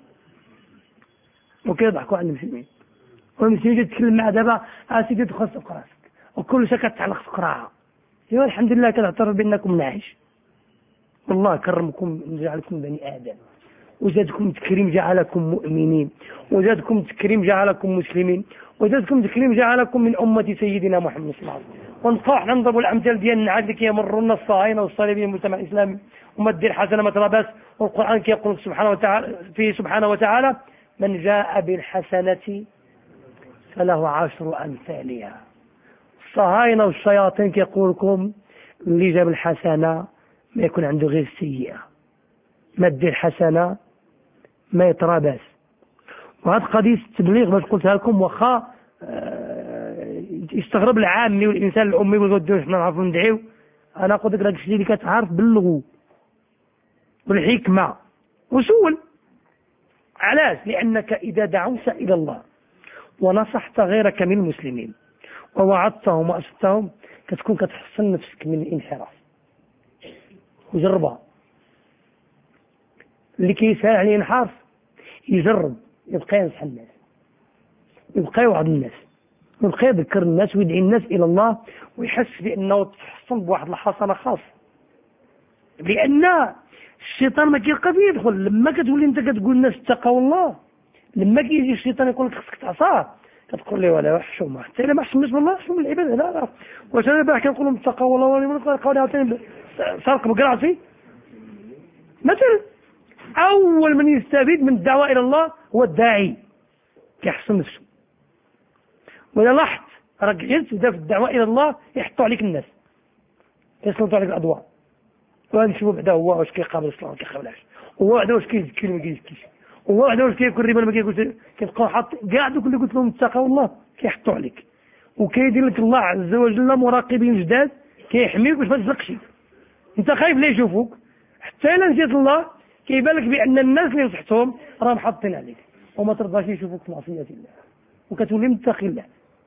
وكيضحكوا على المسلمين. والمسلمين كتكلم مع دابا اسيدي دخل في راسك وكل شيء كتعلق في قراعه، ايوا الحمد لله كنعترف بانكم ناعش، والله كرمكم جعلكم بني ادم، وزادكم تكريم جعلكم مؤمنين، وزادكم تكريم جعلكم مسلمين، وزادكم تكريم جعلكم من امه سيدنا محمد صلى الله عليه وسلم. ونبقاو حنا نضربوا الامثال ديال النعاس اللي كيمروا لنا الصهاينه والصليبيين المجتمع الاسلامي وما دير حسنه ما ترى باس، والقران كيقول سبحانه وتعالى فيه سبحانه وتعالى من جاء بالحسنه فله عشر امثالها. الصهاينه والشياطين كيقول لكم اللي جاب الحسنه ما يكون عنده غير السيئه، ما دير حسنه ما يطرى باس. وهذه قضيه التبليغ باش قلتها لكم، واخا يستغرب العامي والانسان الامي ويقول حنا نعرفوا ندعيو، انا قلت لك الشيء اللي كتعرف بلغوا بالحكمه وسول. علاش؟ لانك اذا دعوت الى الله ونصحت غيرك من المسلمين ووعدتهم وأسفتهم كتكون كتحصن نفسك من الانحراف. وجربها، اللي كيسهل عليه ينحرف يجرب يبقى ينصح الناس، يبقى يوعظ الناس، ويبقى يذكر الناس ويدعي الناس إلى الله، ويحس بأنه تحصن بواحد الحصانة خاصة. لأن الشيطان ما كيلقى فيه يدخل. لما كتولي انت كتقول الناس اتقوا الله، لما كيجي الشيطان يقول لك خصك تعصاه كتقول لي ولا حشومه، حتى الا ما حشمش والله حشوم العباده. لا لا، واش انا باح كنقول لهم اتقوا الله ولا ما قالوا عاوتاني سرق بكراسي مثلا. أول من يستفيد من الدعوة إلى الله هو الداعي، كيحصن نفسه. وإذا لاحظت راك غير تبدا في الدعوة إلى الله يحطوا عليك الناس، يسلطوا عليك الأضواء، ونشوفوا بعدا هو واش كيقابل الصلاة ما كيقابلهاش، هو بعدا واش كيزكي ولا ما كيزكيش، هو بعدا واش كياكل الربا ما كياكلش، كيبقاو حاط كاع دوك اللي قلت لهم اتقوا الله كيحطوا عليك. وكيدير لك الله عز وجل مراقبين جداد كيحميوك باش ما تزقش. انت خايف لا يشوفوك، حتى الا نسيت الله كيبان لك بان الناس اللي نصحتهم راهم حاطين عليك وما ترضاش يشوفوك في معصيه الله، وكتولي متقي الله.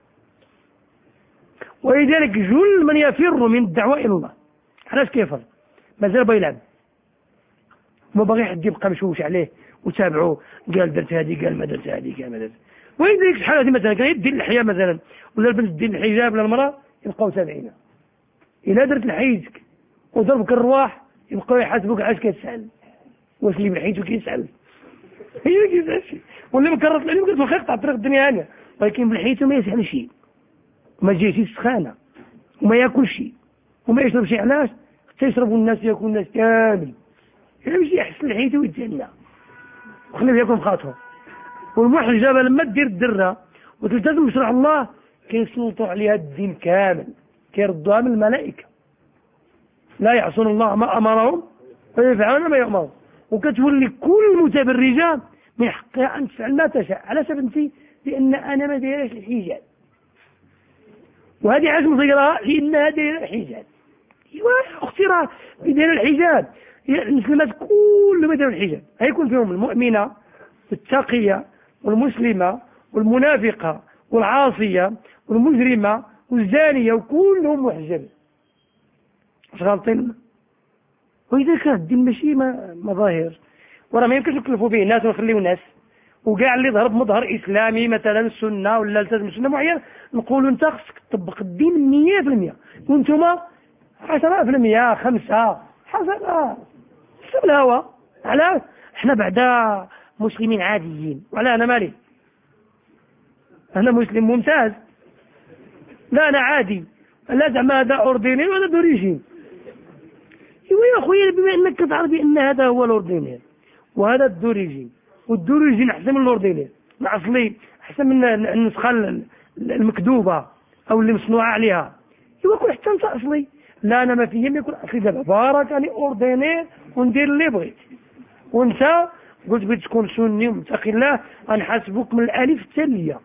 ولذلك جل من يفر من الدعوه الى الله. علاش كيفر؟ مازال باغي يلعب، ما باغي حد يبقى مشوش عليه وتابعوه، قال درت هذه قال ما درت هذه قال ما درت. ولذلك شحال هذه مثلا كان يدير اللحيه مثلا ولا البنت دير الحجاب ولا المراه يبقاو تابعينها. الا درت لحيتك وضربك الرواح يبقاو يحاسبوك علاش كتسال، واش اللي بلحيته كيسال هي ما كيسالش، ولا مكرر العلم قلت واخا قطع طريق الدنيا هانيه، ولكن بلحيته ما يسال شيء، ما جايش سخانه وما ياكل شيء وما يشرب شيء. علاش؟ حتى يشربوا الناس ياكلوا الناس كامل، يمشي يحسن لحيته ويتهنى وخليه ياكل بخاطره. والمحجبه لما دير الدره وتلتزم بشرع الله كيسلطوا عليها الدين كامل، كيردوها من الملائكه، لا يعصون الله ما امرهم ويفعلون ما يؤمرون. وكتولي كل متبرجه من حقها ان تفعل ما تشاء. علاش بنتي؟ لان انا ما دايرش الحجاب، وهذه علاش مصيرها؟ لانها دايره الحجاب. ايوا اختي راه دايره الحجاب، المسلمات كلهم يديروا الحجاب، هيكون فيهم المؤمنه والتقيه والمسلمه والمنافقه والعاصيه والمجرمه والزانيه وكلهم محجبين. واش غالطين؟ وإذا كان الدين ماشي مظاهر، وراه ما يمكنش نكلفوا به الناس ونخليو الناس، وكاع اللي ظهر بمظهر اسلامي مثلا السنه ولا التزم سنه معينه نقولوا انت خصك تطبق الدين مية في المية وانتم عشرة في المية خمسة حسب حسب الهوى. علاش؟ احنا بعدا مسلمين عاديين، وعلى انا مالي؟ انا مسلم ممتاز، لا انا عادي، لا زعما هذا اوردينير وهذا دوريجين. ايوا يا خويا بما انك كتعرف بان هذا هو الاوردينير وهذا الدوريجين، والدوريجين احسن من الاوردينير، الاصلي احسن من النسخه المكذوبه او اللي مصنوعه عليها. ايوا كون حتى انت اصلي، لا انا ما فيا ما يكون اصلي دابا بارك راني اوردينير وندير اللي بغيت، وانت قلت بغيت تكون سني ومتقي الله غنحاسبوك من الالف حتى الياء.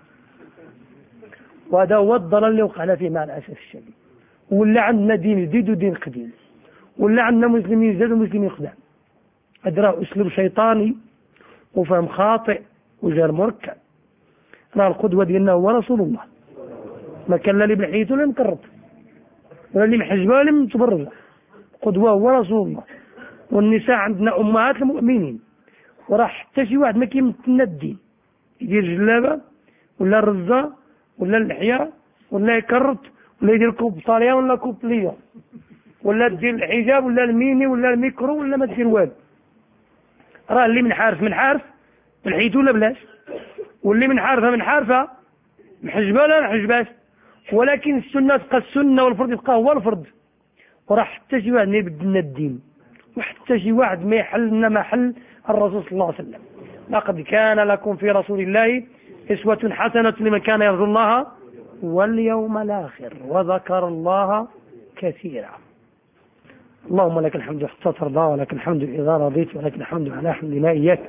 وهذا هو الضلال اللي وقعنا فيه مع الاسف الشديد. ولا عندنا دين جديد ودين قديم، ولا عندنا مسلمين جداد ومسلمين قدام. هذا راه اسلوب شيطاني وفهم خاطئ وجار مركب. راه القدوه ديالنا هو رسول الله، ما كان لا اللي بلحيته ولا مكرط ولا اللي محجبه ولا متبرجه. القدوه هو رسول الله. والنساء عندنا امهات المؤمنين، وراه حتى شي واحد ما كيمثلنا الدين يدير جلابه ولا الرزه ولا اللحيه ولا يكرط ولا يدير كوب طاليان ولا كوب ليون ولا دير الحجاب ولا الميني ولا الميكرو ولا ما دير والو. راه اللي من حارف من حارف بالحيت ولا بلاش، واللي من حارفه من حارفه محجبه ولا محجباش. ولكن السنه تبقى السنه والفرض يبقى هو الفرض. وراه حتى شي واحد ما يبدل لنا الدين، وحتى شي واحد ما يحل لنا ما حل الرسول صلى الله عليه وسلم. لقد كان لكم في رسول الله اسوة حسنة لمن كان يرجو الله واليوم الآخر وذكر الله كثيرا. اللهم لك الحمد حتى ترضى، ولك الحمد إذا رضيت، ولك الحمد على حمدنا إياك.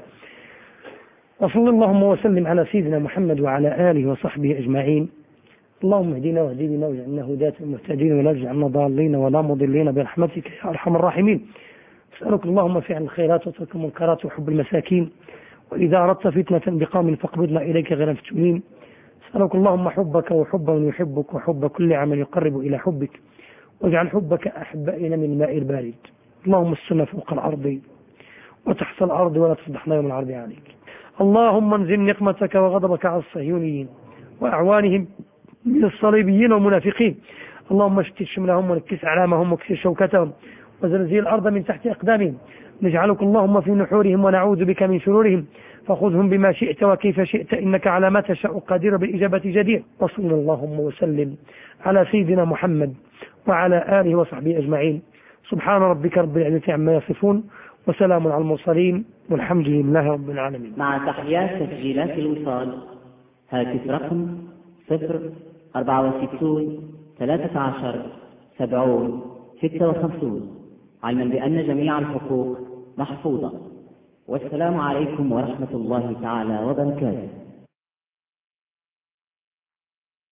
وصلى اللهم وسلم على سيدنا محمد وعلى آله وصحبه أجمعين. اللهم اهدنا واهدي بنا واجعلنا هداة مهتدين ولا تجعلنا ضالين ولا مضلين برحمتك يا أرحم الراحمين. أسألك اللهم فعل الخيرات وترك المنكرات وحب المساكين، وإذا أردت فتنة بقوم فاقبضنا إليك غير مفتونين. أسألك اللهم حبك وحب من يحبك وحب كل عمل يقرب إلى حبك، واجعل حبك أحب إلينا من الماء البارد. اللهم السنة فوق الأرض وتحت الأرض ولا تصبحنا يوم العرض عليك. اللهم انزل نقمتك وغضبك على الصهيونيين وأعوانهم من الصليبيين والمنافقين. اللهم شتت شملهم ونكس أعلامهم وكسر شوكتهم وزلزل الأرض من تحت أقدامهم. نجعلك اللهم في نحورهم ونعوذ بك من شرورهم، فخذهم بما شئت وكيف شئت إنك على ما تشاء قادر بالإجابة جدير. وصلى اللهم وسلم على سيدنا محمد وعلى آله وصحبه أجمعين. سبحان ربك رب العزة عما يصفون، وسلام على المرسلين والحمد لله رب العالمين. مع تحيات تسجيلات الوصال، هاتف رقم صفر أربعة وستون ثلاثة عشر سبعون ستة وخمسون، علما بأن جميع الحقوق محفوظة. والسلام عليكم ورحمة الله تعالى وبركاته.